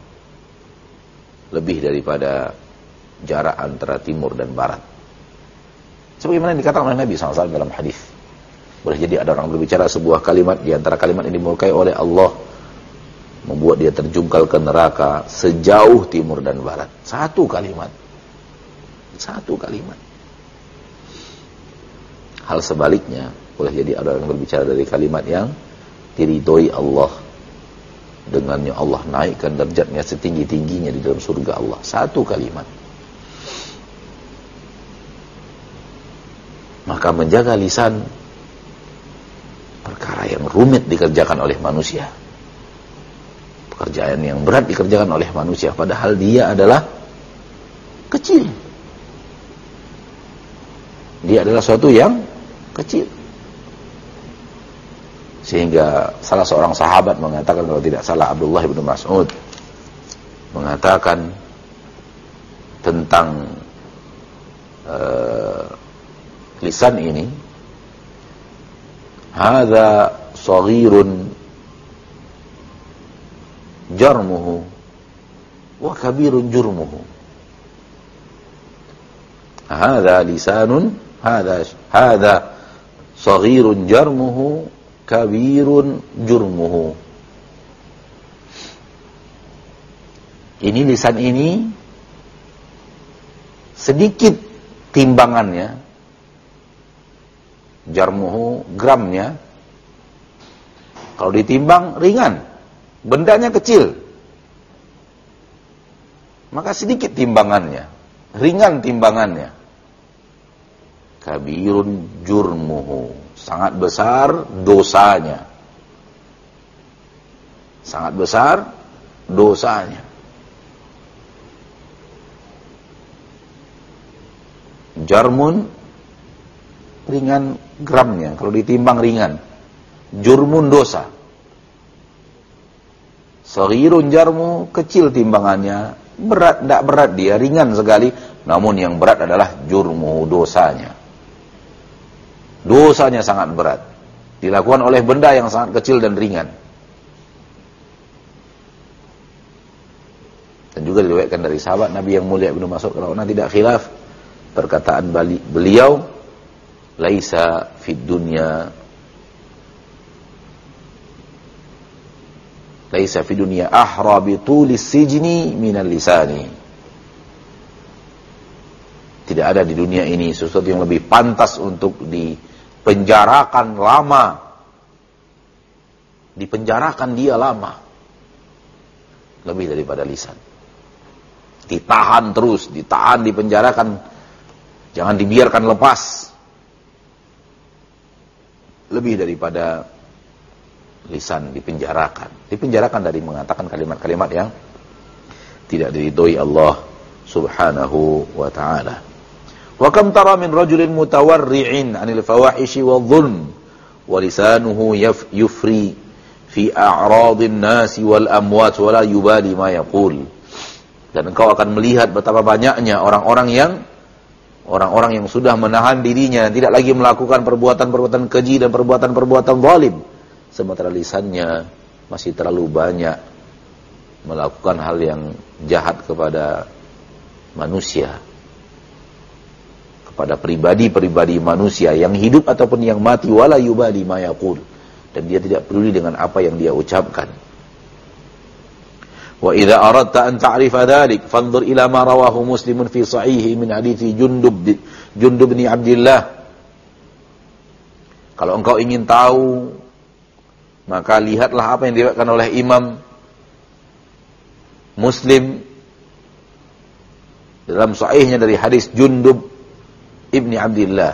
lebih daripada jarak antara timur dan barat. Sebagaimana yang dikatakan oleh Nabi SAW dalam hadis. Boleh jadi ada orang berbicara sebuah kalimat, di antara kalimat ini dimurkai oleh Allah, membuat dia terjungkal ke neraka sejauh timur dan barat. Satu kalimat. Hal sebaliknya, boleh jadi ada orang berbicara dari kalimat yang diridhoi Allah, dengannya Allah naikkan derajatnya setinggi-tingginya di dalam surga Allah. Satu kalimat. Maka menjaga lisan perkara yang rumit dikerjakan oleh manusia, pekerjaan yang berat dikerjakan oleh manusia, padahal dia adalah kecil. Dia adalah suatu yang kecil. Sehingga salah seorang sahabat mengatakan, kalau tidak salah Abdullah bin Mas'ud mengatakan tentang lisan ini, hadza saghirun jarmuhu wa kabirun jurmuhu. Hadza lisanun hadza saghirun jarmuhu kabirun jurmuhu. Ini lisan ini sedikit timbangannya, jarmuhu gramnya, kalau ditimbang ringan, bendanya kecil, maka sedikit timbangannya, ringan timbangannya. Kabirun jurmuhu, sangat besar dosanya. Sangat besar dosanya. Jarmun, ringan gramnya, kalau ditimbang ringan. Jurmun, dosa. Saghirun jarmu, kecil timbangannya, berat, tidak berat dia, ringan sekali. Namun yang berat adalah jurmu, dosanya. Dosanya sangat berat, dilakukan oleh benda yang sangat kecil dan ringan. Dan juga diriwayatkan dari sahabat Nabi yang mulia Ibnu Mas'ud radhiyallahu anhu tidak khilaf perkataan beliau, laisa fid dunya ahra bi tulis sijni minal lisani. Tidak ada di dunia ini sesuatu yang lebih pantas untuk dipenjarakan lama. Dipenjarakan dia lama. Lebih daripada lisan. Ditahan terus, ditahan, dipenjarakan. Jangan dibiarkan lepas. Lebih daripada lisan dipenjarakan. Dipenjarakan dari mengatakan kalimat-kalimat yang tidak diridhoi Allah Subhanahu wa ta'ala. Wa kam tara min rajulin mutawarri'in 'anil fawahishi wadh-dhulm wa lisanuhu yufri fi a'radin nasi wal amwat wa la yubali ma yaqul. Dan engkau akan melihat betapa banyaknya orang-orang yang sudah menahan dirinya, tidak lagi melakukan perbuatan-perbuatan keji dan perbuatan-perbuatan zalim, sementara lisannya masih terlalu banyak melakukan hal yang jahat kepada manusia, kepada pribadi-pribadi manusia yang hidup ataupun yang mati, wala yubali ma yaqul, dan dia tidak peduli dengan apa yang dia ucapkan. Wa idza aradta an ta'rifa dhalik fanzur ila ma rawahu Muslimun fi sahihi min hadithi Jundub bin Abdillah. Kalau engkau ingin tahu, maka lihatlah apa yang diriwayatkan oleh Imam Muslim dalam sahihnya dari hadis Jundub ibni Abdillah.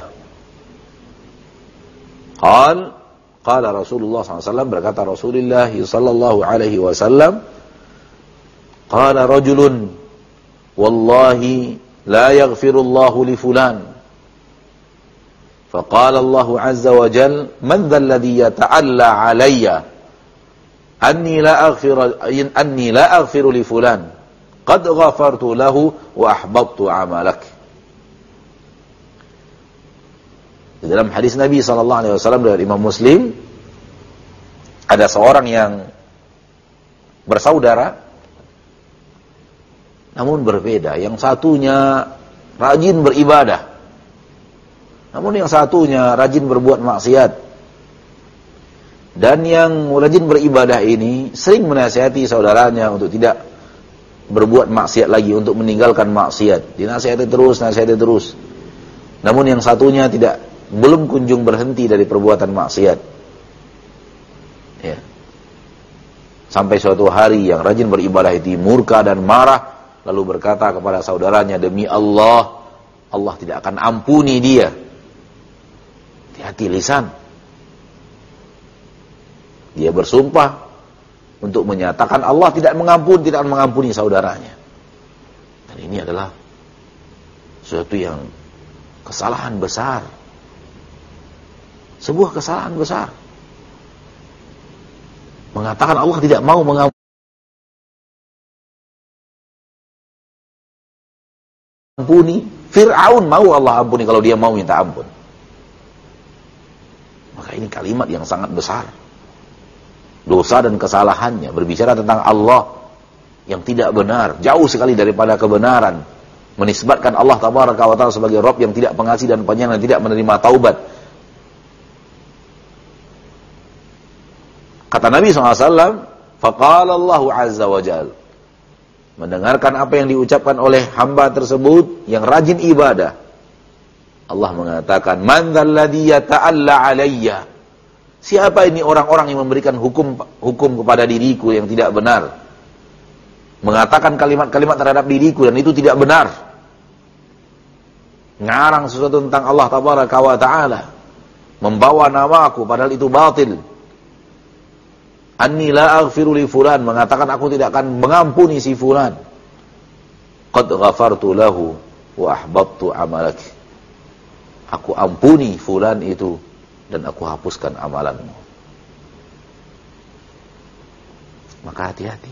Qala Rasulullah SAW, berkata Rasulullah sallallahu alaihi wasallam, qala rajulun wallahi la yaghfirullahu li fulan. Faqala Allah azza wa jalla, man dhal ladhi yata'alla alayya anni la aghfiru li fulan qad ghafartu lahu wa ahbabtu amalak. Di dalam hadis Nabi SAW dari Imam Muslim, ada seorang yang bersaudara, namun berbeda. Yang satunya rajin beribadah, namun yang satunya rajin berbuat maksiat. Dan yang rajin beribadah ini sering menasihati saudaranya untuk tidak berbuat maksiat lagi, untuk meninggalkan maksiat. Dinasihati terus, nasihati terus. Namun yang satunya belum kunjung berhenti dari perbuatan maksiat. Ya. Sampai suatu hari yang rajin beribadah itu murka dan marah, lalu berkata kepada saudaranya, demi Allah, Allah tidak akan ampuni dia. Hati-hati lisan. Dia bersumpah untuk menyatakan Allah tidak akan mengampuni saudaranya. Dan ini adalah suatu yang kesalahan besar. Sebuah kesalahan besar. Mengatakan Allah tidak mau mengampuni. Fir'aun mau Allah ampuni kalau dia mau minta ampun. Maka ini kalimat yang sangat besar. Dosa dan kesalahannya. Berbicara tentang Allah yang tidak benar. Jauh sekali daripada kebenaran. Menisbatkan Allah Tabaraka wa Ta'ala sebagai Rabb yang tidak pengasih dan penyayang, dan tidak menerima taubat. Kata Nabi SAW, faqala Allahu Azza wa Jal, mendengarkan apa yang diucapkan oleh hamba tersebut yang rajin ibadah. Allah mengatakan, man dzalladzi yata'alla alayya. Siapa ini orang-orang yang memberikan hukum kepada diriku yang tidak benar? Mengatakan kalimat-kalimat terhadap diriku dan itu tidak benar. Ngarang sesuatu tentang Allah Tabaraka wa Ta'ala. Membawa namaku padahal itu batil. Anni la aghfiru li fulan, mengatakan aku tidak akan mengampuni si fulan. Qad ghafartu lahu wa ahbattu amalak. Aku ampuni fulan itu dan aku hapuskan amalanmu. Maka hati-hati.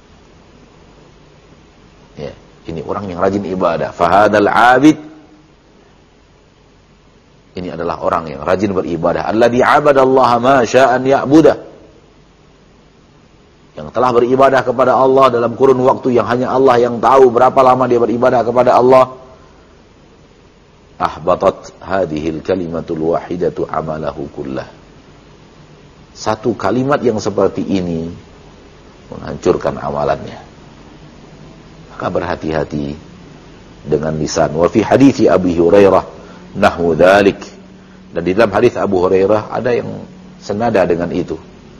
Ya, ini orang yang rajin ibadah. Fahadal abid, ini adalah orang yang rajin beribadah. Alladzi 'abadallaha ma sya'an ya'budah. Yang telah beribadah kepada Allah dalam kurun waktu yang hanya Allah yang tahu berapa lama dia beribadah kepada Allah. Ahbatat hadhil kalimatul wahidatu amalahu kullah. Satu kalimat yang seperti ini menghancurkan amalannya. Maka berhati-hati dengan lisan. Wa fi hadithi Abi Hurairah nahwu dzalik. Dan di dalam hadis Abu Hurairah ada yang senada dengan itu.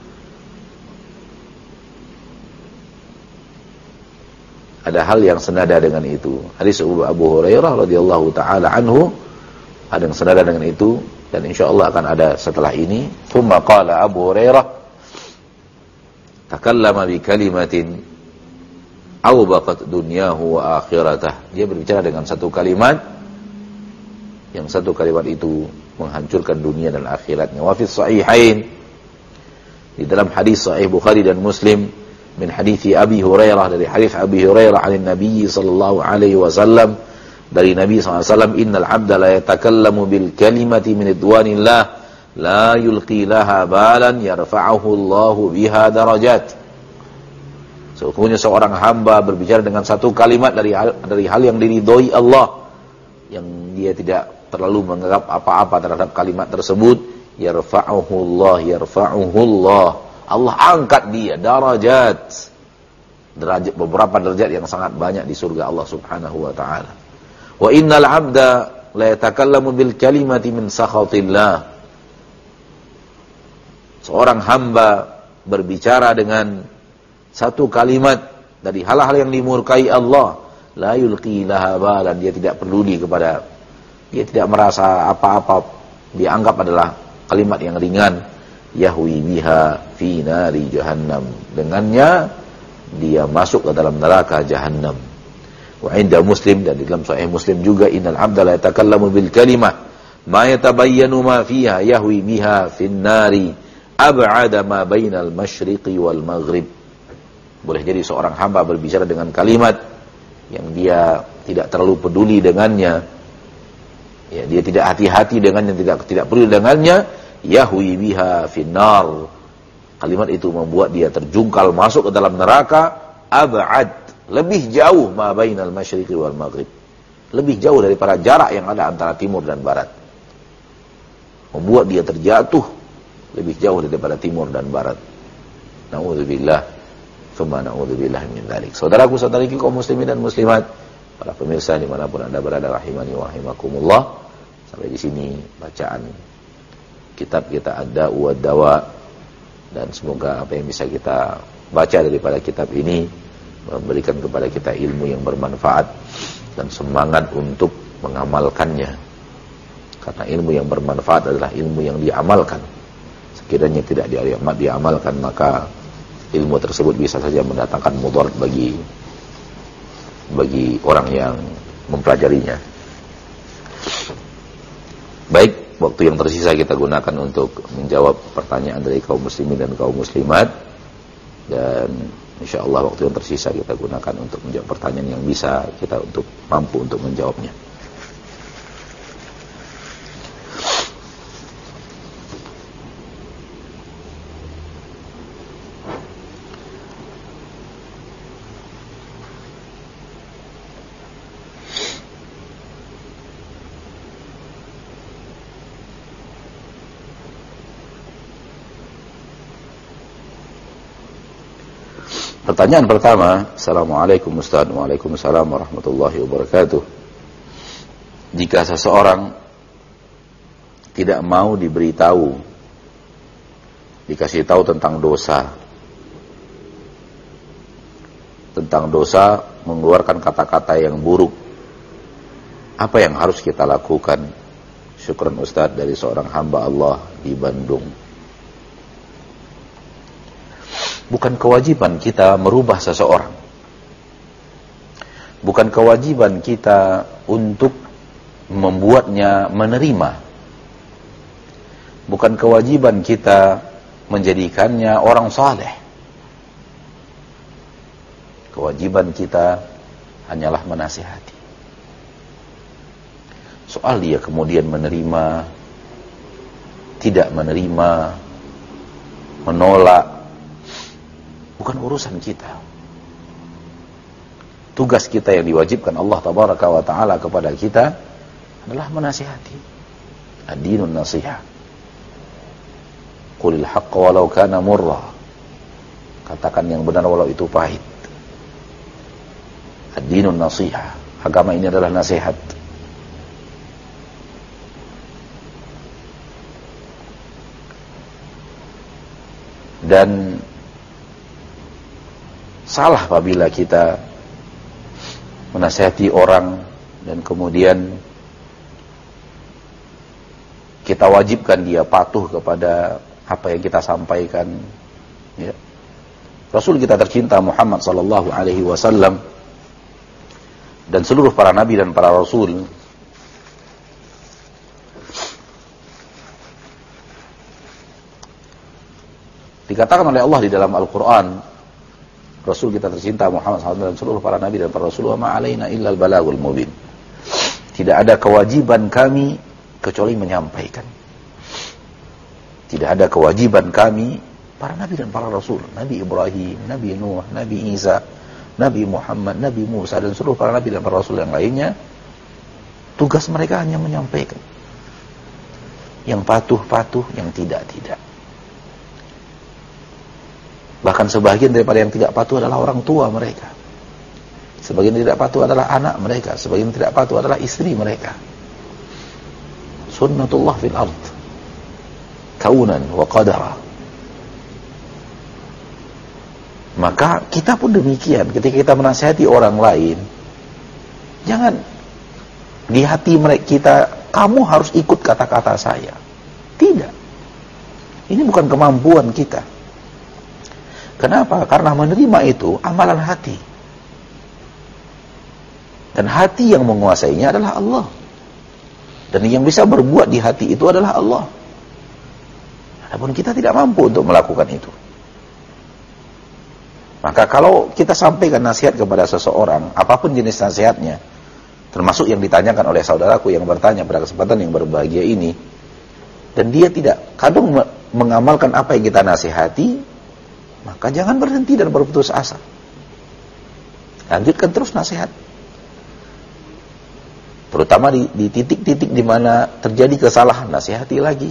Ada hal yang senada dengan itu. Hadis Abu Hurairah radhiyallahu taala anhu ada yang senada dengan itu, dan insyaallah akan ada setelah ini. Tsumma qala Abu Hurairah takallama bi kalimatin awbaqat dunyahu wa akhiratah. Dia berbicara dengan satu kalimat yang satu kalimat itu menghancurkan dunia dan akhiratnya. Wa fi sahihain, di dalam hadis sahih Bukhari dan Muslim, min hadithi Abi Hurairah, dari hadis Abi Hurairah dari Nabi sallallahu alaihi wasallam, dari Nabi sallallahu alaihi wasallam, innal 'abda la yatakallamu bil kalimati min ridwanillah la yulqi laha balan yarfa'uhu Allahu biha darajat. Sesungguhnya seorang hamba berbicara dengan satu kalimat dari hal yang diridhoi Allah, yang dia tidak terlalu menganggap apa-apa terhadap kalimat tersebut, yarfa'uhu Allah, Allah angkat dia derajat, beberapa derajat yang sangat banyak di surga Allah Subhanahu wa taala. Wa innal 'abda la yatakallamu bil kalimati min sakhatillah. Seorang hamba berbicara dengan satu kalimat dari hal-hal yang dimurkai Allah, la yulqi laha balan, dia tidak peduli kepada, dia tidak merasa apa-apa, dianggap adalah kalimat yang ringan. Yahwi biha fi nari jahannam, dengannya dia masuk ke dalam neraka jahannam. Wa inda Muslim, dan di dalam sahih Muslim juga, innal 'abda la yatakallamu bil kalimah ma yatabayyanu ma fiha yahwi biha fin nari ab'ada ma bainal masyriqi wal maghrib. Boleh jadi seorang hamba berbicara dengan kalimat yang dia tidak terlalu peduli dengannya, Ya, dia tidak hati-hati dengan yang tidak perlu dengannya, yahwi biha finnar. Kalimat itu membuat dia terjungkal masuk ke dalam neraka, ab'ad, lebih jauh ma bainal masyriqi wal maghrib. Lebih jauh daripada jarak yang ada antara timur dan barat. Membuat dia terjatuh lebih jauh daripada timur dan barat. Na'udzubillah, tsumma na'udzubillah min dzalik. Saudaraku-saudariku kaum muslimin dan muslimat, para pemirsa dimanapun Anda berada, rahimani wa rahimakumullah. Sampai di sini bacaan kitab kita Ad-Da'u wad-Dawa, dan semoga apa yang bisa kita baca daripada kitab ini memberikan kepada kita ilmu yang bermanfaat dan semangat untuk mengamalkannya. Karena ilmu yang bermanfaat adalah ilmu yang diamalkan. Sekiranya tidak diamalkan, maka ilmu tersebut bisa saja mendatangkan mudarat bagi orang yang mempelajarinya. Baik, waktu yang tersisa kita gunakan untuk menjawab pertanyaan dari kaum muslimin dan kaum muslimat, dan insyaallah waktu yang tersisa kita gunakan untuk menjawab pertanyaan yang bisa kita untuk mampu untuk menjawabnya. Pertanyaan pertama, Assalamualaikum Ustaz. Waalaikumsalam warahmatullahi wabarakatuh. Jika seseorang tidak mau diberitahu, dikasih tahu tentang dosa mengeluarkan kata-kata yang buruk, apa yang harus kita lakukan? Syukran Ustaz, dari seorang hamba Allah di Bandung. Bukan kewajiban kita merubah seseorang. Bukan kewajiban kita untuk membuatnya menerima. Bukan kewajiban kita menjadikannya orang saleh. Kewajiban kita hanyalah menasihati. Soal dia kemudian menerima, tidak menerima, menolak, bukan urusan kita. Tugas kita yang diwajibkan Allah tabaraka wa ta'ala kepada kita adalah menasihati. Ad-dinun nasihah. Qulil haqqa walau kana murra. Katakan yang benar walau itu pahit. Ad-dinun nasihah. Agama ini adalah nasihat. Dan salah apabila kita menasihati orang dan kemudian kita wajibkan dia patuh kepada apa yang kita sampaikan. Ya. Rasul kita tercinta Muhammad sallallahu alaihi wasallam dan seluruh para nabi dan para rasul dikatakan oleh Allah di dalam Al-Quran, Rasul kita tercinta Muhammad SAW dan seluruh para nabi dan para rasul, wa ma alaina illal balagul mubin. Tidak ada kewajiban kami kecuali menyampaikan. Tidak ada kewajiban kami para nabi dan para rasul, Nabi Ibrahim, Nabi Nuh, Nabi Isa, Nabi Muhammad, Nabi Musa dan seluruh para nabi dan para rasul yang lainnya, tugas mereka hanya menyampaikan. Yang patuh, yang tidak. Bahkan sebagian daripada yang tidak patuh adalah orang tua mereka. Sebagian tidak patuh adalah anak mereka. Sebagian tidak patuh adalah istri mereka. Sunnatullah fil ard. Kaunan wa qadara. Maka kita pun demikian. Ketika kita menasihati orang lain, jangan di hati mereka kita, kamu harus ikut kata-kata saya. Tidak. Ini bukan kemampuan kita. Kenapa? Karena menerima itu amalan hati. Dan hati yang menguasainya adalah Allah. Dan yang bisa berbuat di hati itu adalah Allah. Adapun kita tidak mampu untuk melakukan itu. Maka kalau kita sampaikan nasihat kepada seseorang, apapun jenis nasihatnya, Termasuk yang ditanyakan oleh saudaraku yang bertanya pada kesempatan yang berbahagia ini, dan dia tidak kadung mengamalkan apa yang kita nasihati, maka jangan berhenti dan berputus asa. Lanjutkan terus nasihat. Terutama di titik-titik di mana terjadi kesalahan, nasihati lagi.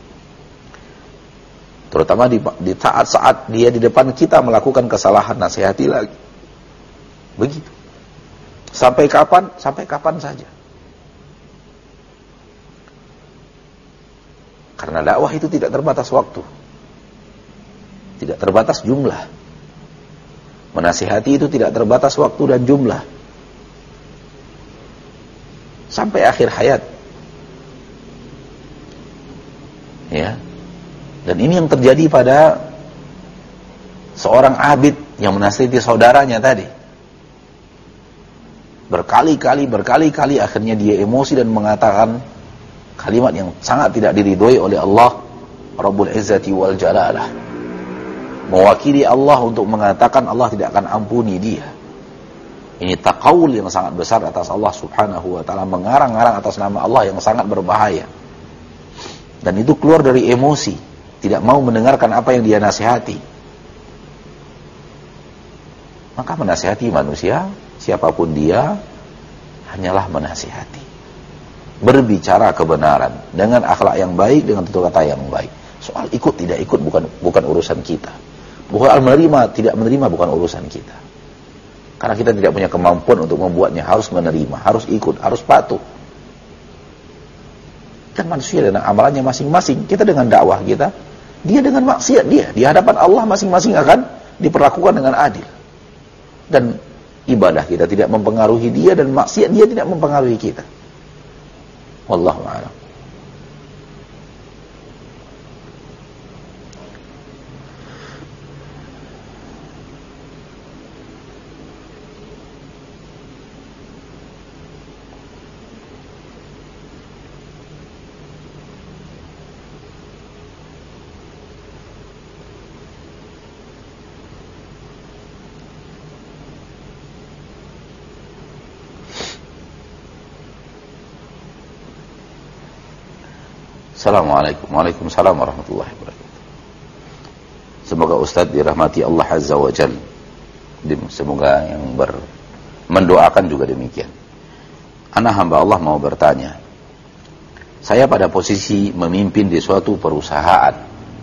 Terutama di saat-saat dia di depan kita melakukan kesalahan, nasihati lagi. Begitu. Sampai kapan? Sampai kapan saja. Karena dakwah itu tidak terbatas waktu. Tidak terbatas jumlah. Menasihati itu tidak terbatas waktu dan jumlah. Sampai akhir hayat. Ya. Dan ini yang terjadi pada seorang abid yang menasihati saudaranya tadi. Berkali-kali akhirnya dia emosi dan mengatakan kalimat yang sangat tidak diridhoi oleh Allah Rabbul Izzati wal Jalalah. Mewakili Allah untuk mengatakan Allah tidak akan ampuni dia. Ini taqawul yang sangat besar atas Allah Subhanahu wa taala, mengarang-arang atas nama Allah yang sangat berbahaya. Dan itu keluar dari emosi, tidak mau mendengarkan apa yang dia nasihati. Maka menasihati manusia, siapapun dia, hanyalah menasihati. Berbicara kebenaran dengan akhlak yang baik, dengan tutur kata yang baik. Soal ikut tidak ikut bukan urusan kita. Bukan menerima tidak menerima bukan urusan kita. Karena kita tidak punya kemampuan untuk membuatnya harus menerima, harus ikut, harus patuh. Kan manusia dengan amalannya masing-masing. Kita dengan dakwah kita, dia dengan maksiat dia. Di hadapan Allah masing-masing akan diperlakukan dengan adil. Dan ibadah kita tidak mempengaruhi dia, dan maksiat dia tidak mempengaruhi kita. Wallahu a'lam. Assalamualaikum. Waalaikumsalam warahmatullahi wabarakatuh. Semoga Ustaz dirahmati Allah Azza wa Jalla. Semoga yang mendoakan juga demikian. Ana hamba Allah mau bertanya. Saya pada posisi memimpin di suatu perusahaan.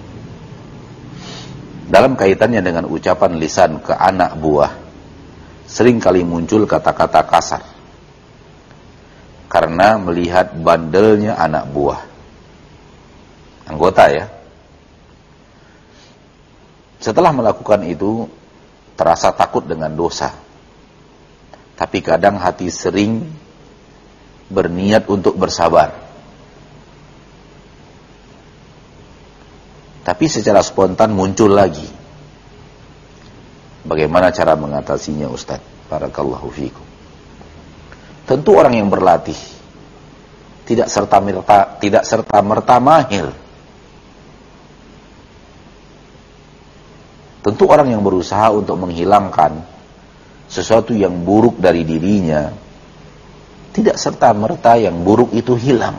Dalam kaitannya dengan ucapan lisan ke anak buah, sering kali muncul kata-kata kasar. Karena melihat bandelnya anak buah. Anggota ya. Setelah melakukan itu terasa takut dengan dosa. Tapi kadang hati sering berniat untuk bersabar. Tapi secara spontan muncul lagi. Bagaimana cara mengatasinya Ustaz? Barakallahu fikum. Tentu orang yang berlatih tidak serta-merta mahir. Tentu orang yang berusaha untuk menghilangkan sesuatu yang buruk dari dirinya, tidak serta-merta yang buruk itu hilang.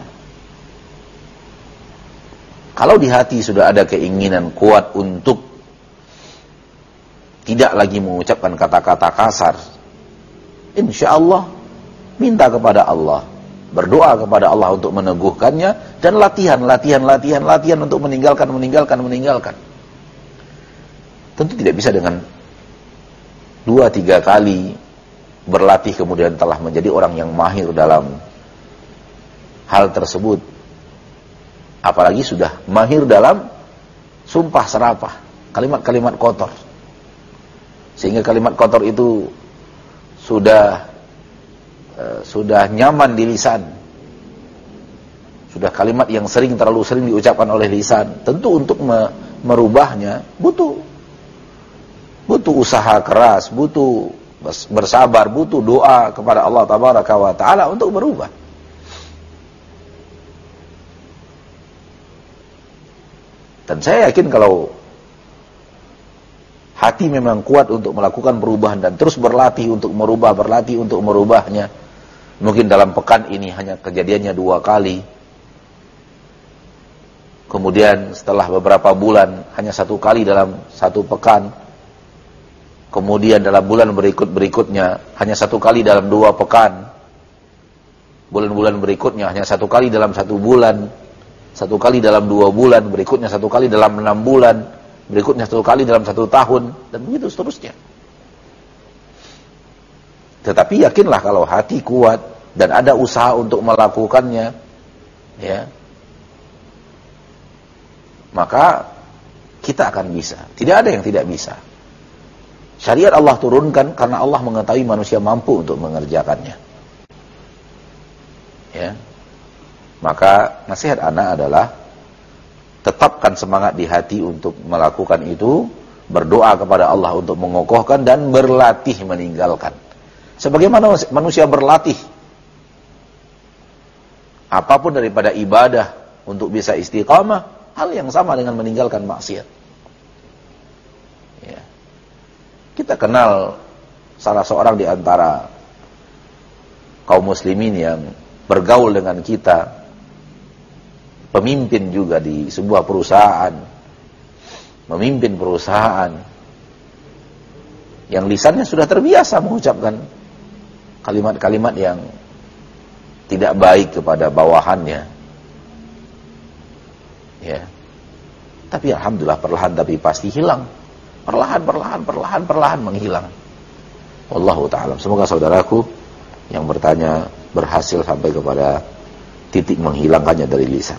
Kalau di hati sudah ada keinginan kuat untuk tidak lagi mengucapkan kata-kata kasar, insya Allah minta kepada Allah, berdoa kepada Allah untuk meneguhkannya, dan latihan untuk meninggalkan. Tentu tidak bisa dengan 2-3 kali berlatih kemudian telah menjadi orang yang mahir dalam hal tersebut. Apalagi sudah mahir dalam sumpah serapah, kalimat-kalimat kotor. Sehingga kalimat kotor itu sudah nyaman di lisan. Sudah kalimat yang terlalu sering diucapkan oleh lisan. Tentu untuk merubahnya butuh usaha keras, butuh bersabar, butuh doa kepada Allah Tabaraka wa Ta'ala untuk berubah. Dan saya yakin kalau hati memang kuat untuk melakukan perubahan dan terus berlatih untuk merubahnya, Mungkin dalam pekan ini hanya kejadiannya 2 kali. Kemudian setelah beberapa bulan hanya 1 kali dalam 1 pekan. Kemudian dalam bulan berikutnya hanya 1 kali dalam 2 pekan. Bulan-bulan berikutnya hanya 1 kali dalam 1 bulan. 1 kali dalam 2 bulan. Berikutnya 1 kali dalam 6 bulan. Berikutnya 1 kali dalam 1 tahun. Dan begitu seterusnya. Tetapi yakinlah kalau hati kuat dan ada usaha untuk melakukannya, ya, maka kita akan bisa. Tidak ada yang tidak bisa. Syariat Allah turunkan karena Allah mengetahui manusia mampu untuk mengerjakannya. Ya. Maka nasihat anak adalah tetapkan semangat di hati untuk melakukan itu, berdoa kepada Allah untuk mengokohkan dan berlatih meninggalkan. Sebagaimana manusia berlatih apapun daripada ibadah untuk bisa istiqamah, hal yang sama dengan meninggalkan maksiat. Ya. Kita kenal salah seorang di antara kaum muslimin yang bergaul dengan kita, pemimpin juga di sebuah perusahaan, memimpin perusahaan, yang lisannya sudah terbiasa mengucapkan kalimat-kalimat yang tidak baik kepada bawahannya. Ya. Tapi alhamdulillah perlahan tapi pasti hilang. Perlahan menghilang. Wallahu ta'ala. Semoga saudaraku yang bertanya berhasil sampai kepada titik menghilangkannya dari lisan.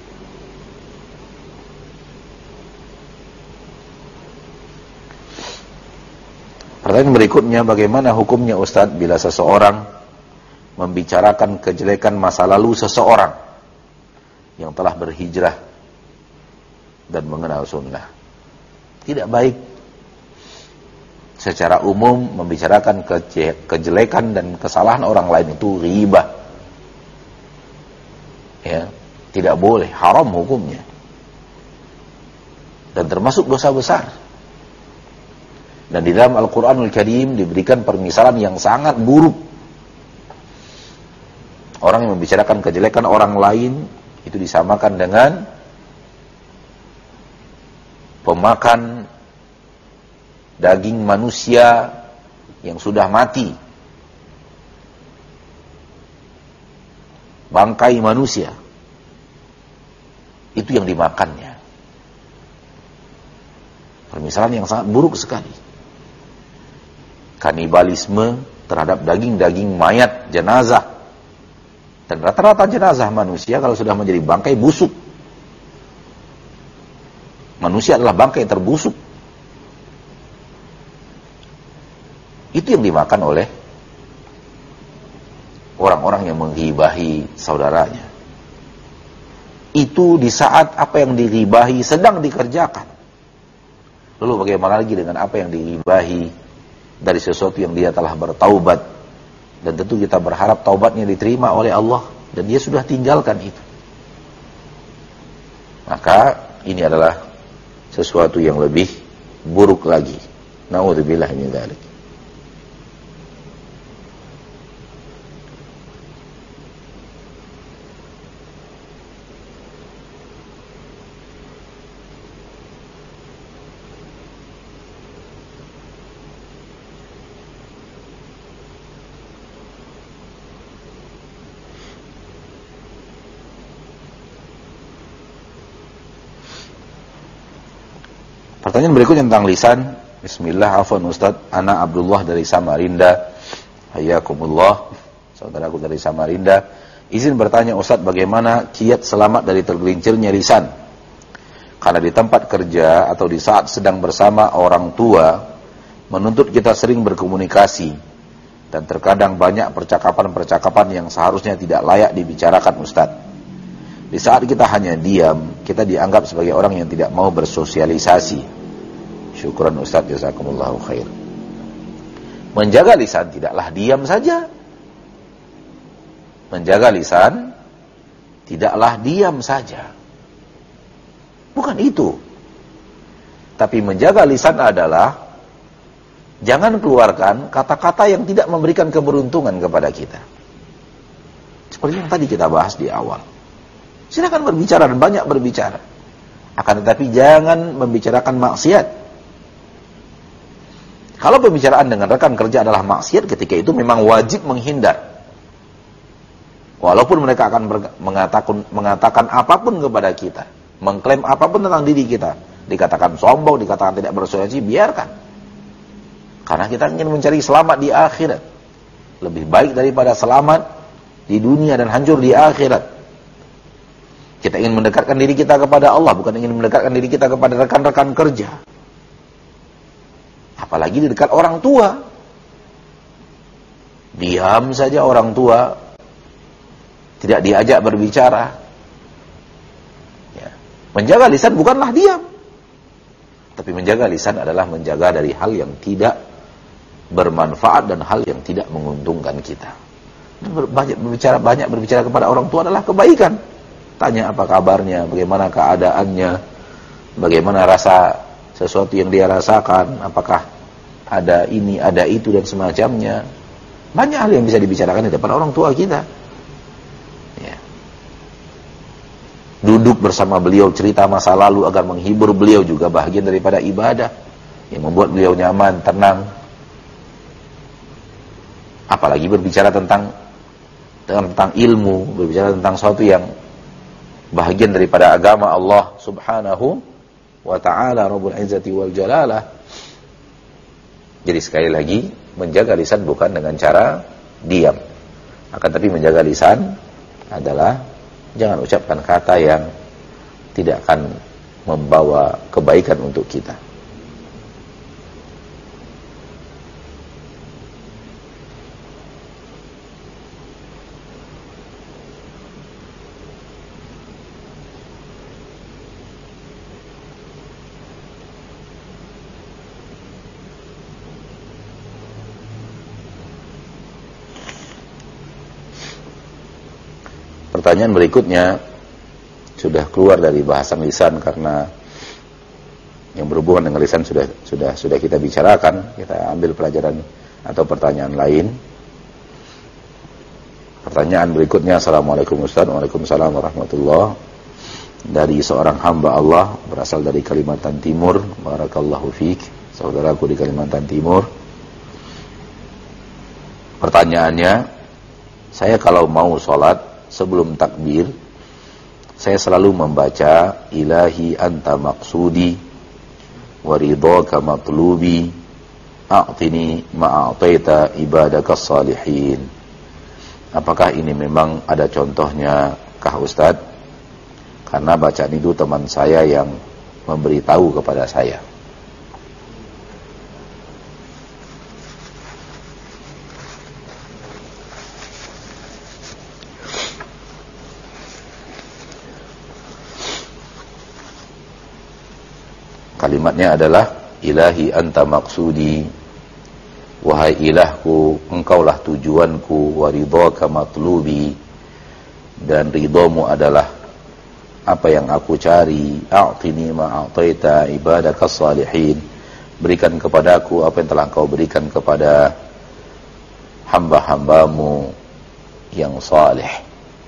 Pertanyaan berikutnya, bagaimana hukumnya Ustadz bila seseorang membicarakan kejelekan masa lalu seseorang yang telah berhijrah dan mengenal sunnah? Tidak baik secara umum membicarakan kejelekan dan kesalahan orang lain, itu ghibah. Ya, tidak boleh, haram hukumnya. Dan termasuk dosa besar. Dan di dalam Al-Quranul Karim diberikan permisalan yang sangat buruk. Orang yang membicarakan kejelekan orang lain itu disamakan dengan pemakan daging manusia yang sudah mati, bangkai manusia, itu yang dimakannya. Permisalan yang sangat buruk sekali. Kanibalisme terhadap daging-daging mayat jenazah. Dan rata-rata jenazah manusia kalau sudah menjadi bangkai busuk. Manusia adalah bangkai terbusuk. Itu yang dimakan oleh orang-orang yang menggibahi saudaranya. Itu di saat apa yang digibahi sedang dikerjakan. Lalu bagaimana lagi dengan apa yang digibahi dari sesuatu yang dia telah bertaubat, dan tentu kita berharap taubatnya diterima oleh Allah, dan dia sudah tinggalkan itu. Maka ini adalah sesuatu yang lebih buruk lagi. Na'udzubillah min dzalik. Pertanyaan berikutnya tentang lisan. Bismillah, afwan Ustaz, ana Abdullah dari Samarinda. Hayakumullah, saudaraku dari Samarinda. Izin bertanya Ustaz, bagaimana kiat selamat dari tergelincirnya lisan? Karena di tempat kerja atau di saat sedang bersama orang tua menuntut kita sering berkomunikasi, dan terkadang banyak percakapan-percakapan yang seharusnya tidak layak dibicarakan Ustaz. Di saat kita hanya diam, kita dianggap sebagai orang yang tidak mau bersosialisasi. Syukran Ustaz, jazakumullahu khair. Menjaga lisan tidaklah diam saja. Menjaga lisan tidaklah diam saja. Bukan itu. Tapi menjaga lisan adalah jangan keluarkan kata-kata yang tidak memberikan keberuntungan kepada kita. Seperti yang tadi kita bahas di awal. Silakan berbicara dan banyak berbicara. Akan tetapi jangan membicarakan maksiat. Kalau pembicaraan dengan rekan kerja adalah maksiat, ketika itu memang wajib menghindar. Walaupun mereka akan mengatakan apapun kepada kita, mengklaim apapun tentang diri kita, dikatakan sombong, dikatakan tidak bersuci, biarkan. Karena kita ingin mencari selamat di akhirat. Lebih baik daripada selamat di dunia dan hancur di akhirat. Kita ingin mendekatkan diri kita kepada Allah, bukan ingin mendekatkan diri kita kepada rekan-rekan kerja. Apalagi di dekat orang tua. Diam saja orang tua, tidak diajak berbicara. Ya. Menjaga lisan bukanlah diam. Tapi menjaga lisan adalah menjaga dari hal yang tidak bermanfaat dan hal yang tidak menguntungkan kita. Banyak berbicara kepada orang tua adalah kebaikan. Tanya apa kabarnya, bagaimana keadaannya, bagaimana rasa sesuatu yang dia rasakan, apakah ada ini, ada itu dan semacamnya. Banyak hal yang bisa dibicarakan di depan orang tua kita. Ya. Duduk bersama beliau, cerita masa lalu agar menghibur beliau juga bahagian daripada ibadah yang membuat beliau nyaman, tenang. Apalagi berbicara tentang ilmu, berbicara tentang sesuatu yang bahagian daripada agama Allah Subhanahu wa ta'ala Rabbul Izzati wal Jalalah. Jadi sekali lagi, menjaga lisan bukan dengan cara diam. Akan tapi menjaga lisan adalah jangan ucapkan kata yang tidak akan membawa kebaikan untuk kita. Pertanyaan berikutnya sudah keluar dari bahasan lisan karena yang berhubungan dengan lisan sudah kita bicarakan. Kita ambil pelajaran atau pertanyaan lain. Pertanyaan berikutnya, Assalamualaikum Ustaz. Waalaikumsalam warahmatullahi. Dari seorang hamba Allah berasal dari Kalimantan Timur. Barakallahu fiik, saudaraku di Kalimantan Timur. Pertanyaannya, saya kalau mau sholat sebelum takbir, saya selalu membaca ilahi anta maqsudi wa ridhaka matlubi a'tini ma'ataita ibadakas salihin. Apakah ini memang ada contohnya kah Ustaz? Karena bacaan itu teman saya yang memberitahu kepada saya. Kalimatnya adalah ilahi anta maksudi, wahai ilahku, engkaulah tujuanku, wa ridhaka matlubi, dan ridhamu adalah apa yang aku cari. A'tini ma a'taita ibadakas salihin, berikan kepadaku apa yang telah engkau berikan kepada hamba-hambamu yang saleh.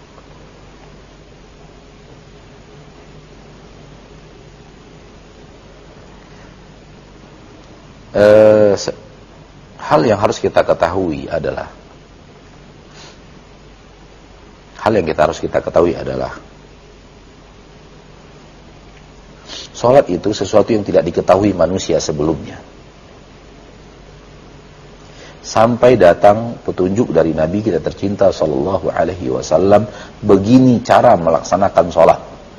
Hal yang harus kita ketahui adalah sholat itu sesuatu yang tidak diketahui manusia sebelumnya sampai datang petunjuk dari Nabi kita tercinta sallallahu alaihi wasallam, begini cara melaksanakan sholat.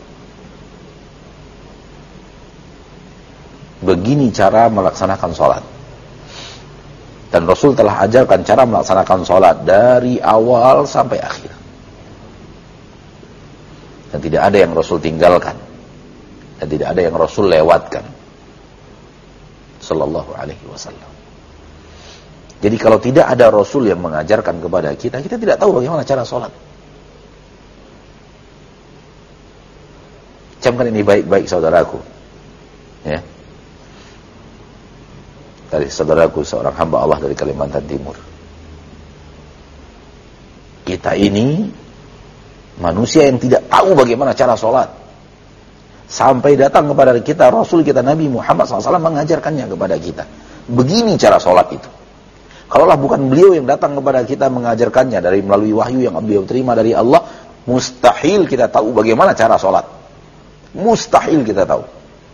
Begini cara melaksanakan sholat. Dan Rasul telah ajarkan cara melaksanakan sholat dari awal sampai akhir. Dan tidak ada yang Rasul tinggalkan. Dan tidak ada yang Rasul lewatkan. Sallallahu alaihi wasallam. Jadi kalau tidak ada Rasul yang mengajarkan kepada kita, kita tidak tahu bagaimana cara sholat. Camkan ini baik-baik saudaraku. Ya. Dari saudaraku seorang hamba Allah dari Kalimantan Timur. Kita ini Manusia yang tidak tahu bagaimana cara sholat. Sampai datang kepada kita Rasul kita Nabi Muhammad SAW mengajarkannya kepada kita. Begini cara sholat itu. Kalaulah bukan beliau yang datang kepada kita mengajarkannya dari melalui wahyu yang beliau terima dari Allah, mustahil kita tahu bagaimana cara sholat. Mustahil kita tahu.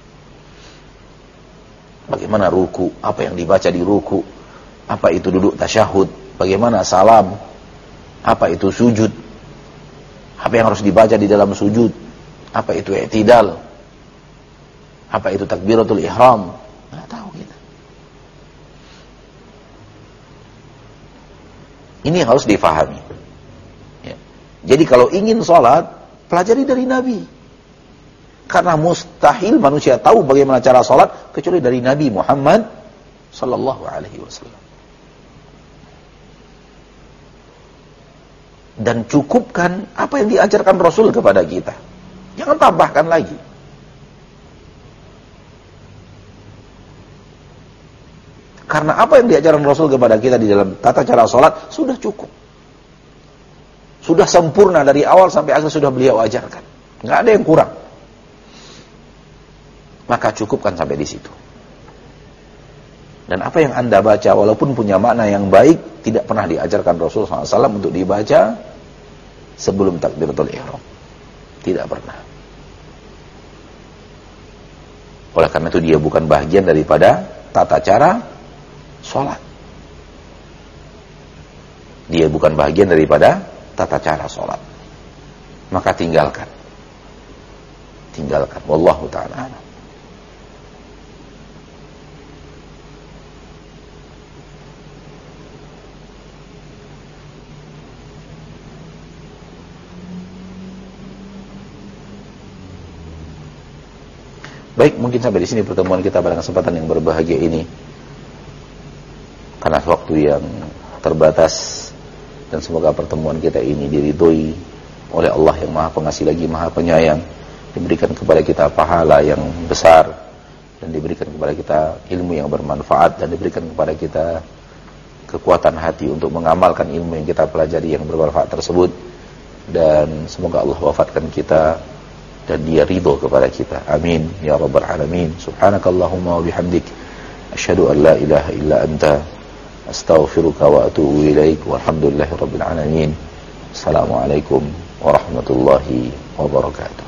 Bagaimana ruku, apa yang dibaca di ruku, apa itu duduk tasyahud, bagaimana salam, apa itu sujud, apa yang harus dibaca di dalam sujud, apa itu i'tidal, apa itu takbiratul ihram, nggak tahu kita. Ini yang harus difahami. Ya. Jadi kalau ingin sholat, pelajari dari Nabi. Karena mustahil manusia tahu bagaimana cara sholat kecuali dari Nabi Muhammad sallallahu alaihi wasallam. Dan cukupkan apa yang diajarkan Rasul kepada kita. Jangan tambahkan lagi. Karena apa yang diajarkan Rasul kepada kita di dalam tata cara sholat sudah cukup. Sudah sempurna dari awal sampai akhir sudah beliau ajarkan. Nggak ada yang kurang. Maka cukupkan sampai di situ. Dan apa yang Anda baca walaupun punya makna yang baik, tidak pernah diajarkan Rasulullah SAW untuk dibaca sebelum takbiratul ihram. Tidak pernah. Oleh karena itu dia bukan bagian daripada tata cara sholat. Dia bukan bagian daripada tata cara sholat. Maka tinggalkan. Tinggalkan. Wallahu ta'ala a'lam. Baik, mungkin sampai di sini pertemuan kita pada kesempatan yang berbahagia ini. Karena waktu yang terbatas, dan semoga pertemuan kita ini diridhoi oleh Allah yang Maha Pengasih lagi Maha Penyayang, diberikan kepada kita pahala yang besar, dan diberikan kepada kita ilmu yang bermanfaat, dan diberikan kepada kita kekuatan hati untuk mengamalkan ilmu yang kita pelajari yang bermanfaat tersebut. Dan semoga Allah wafatkan kita dan dia ridho kepada kita. Amin ya rabbal alamin. Subhanakallahumma wa bihamdik, asyhadu an la ilaha illa anta, astaghfiruka wa atubu ilaik. Walhamdulillahi rabbil alamin. Assalamualaikum warahmatullahi wabarakatuh.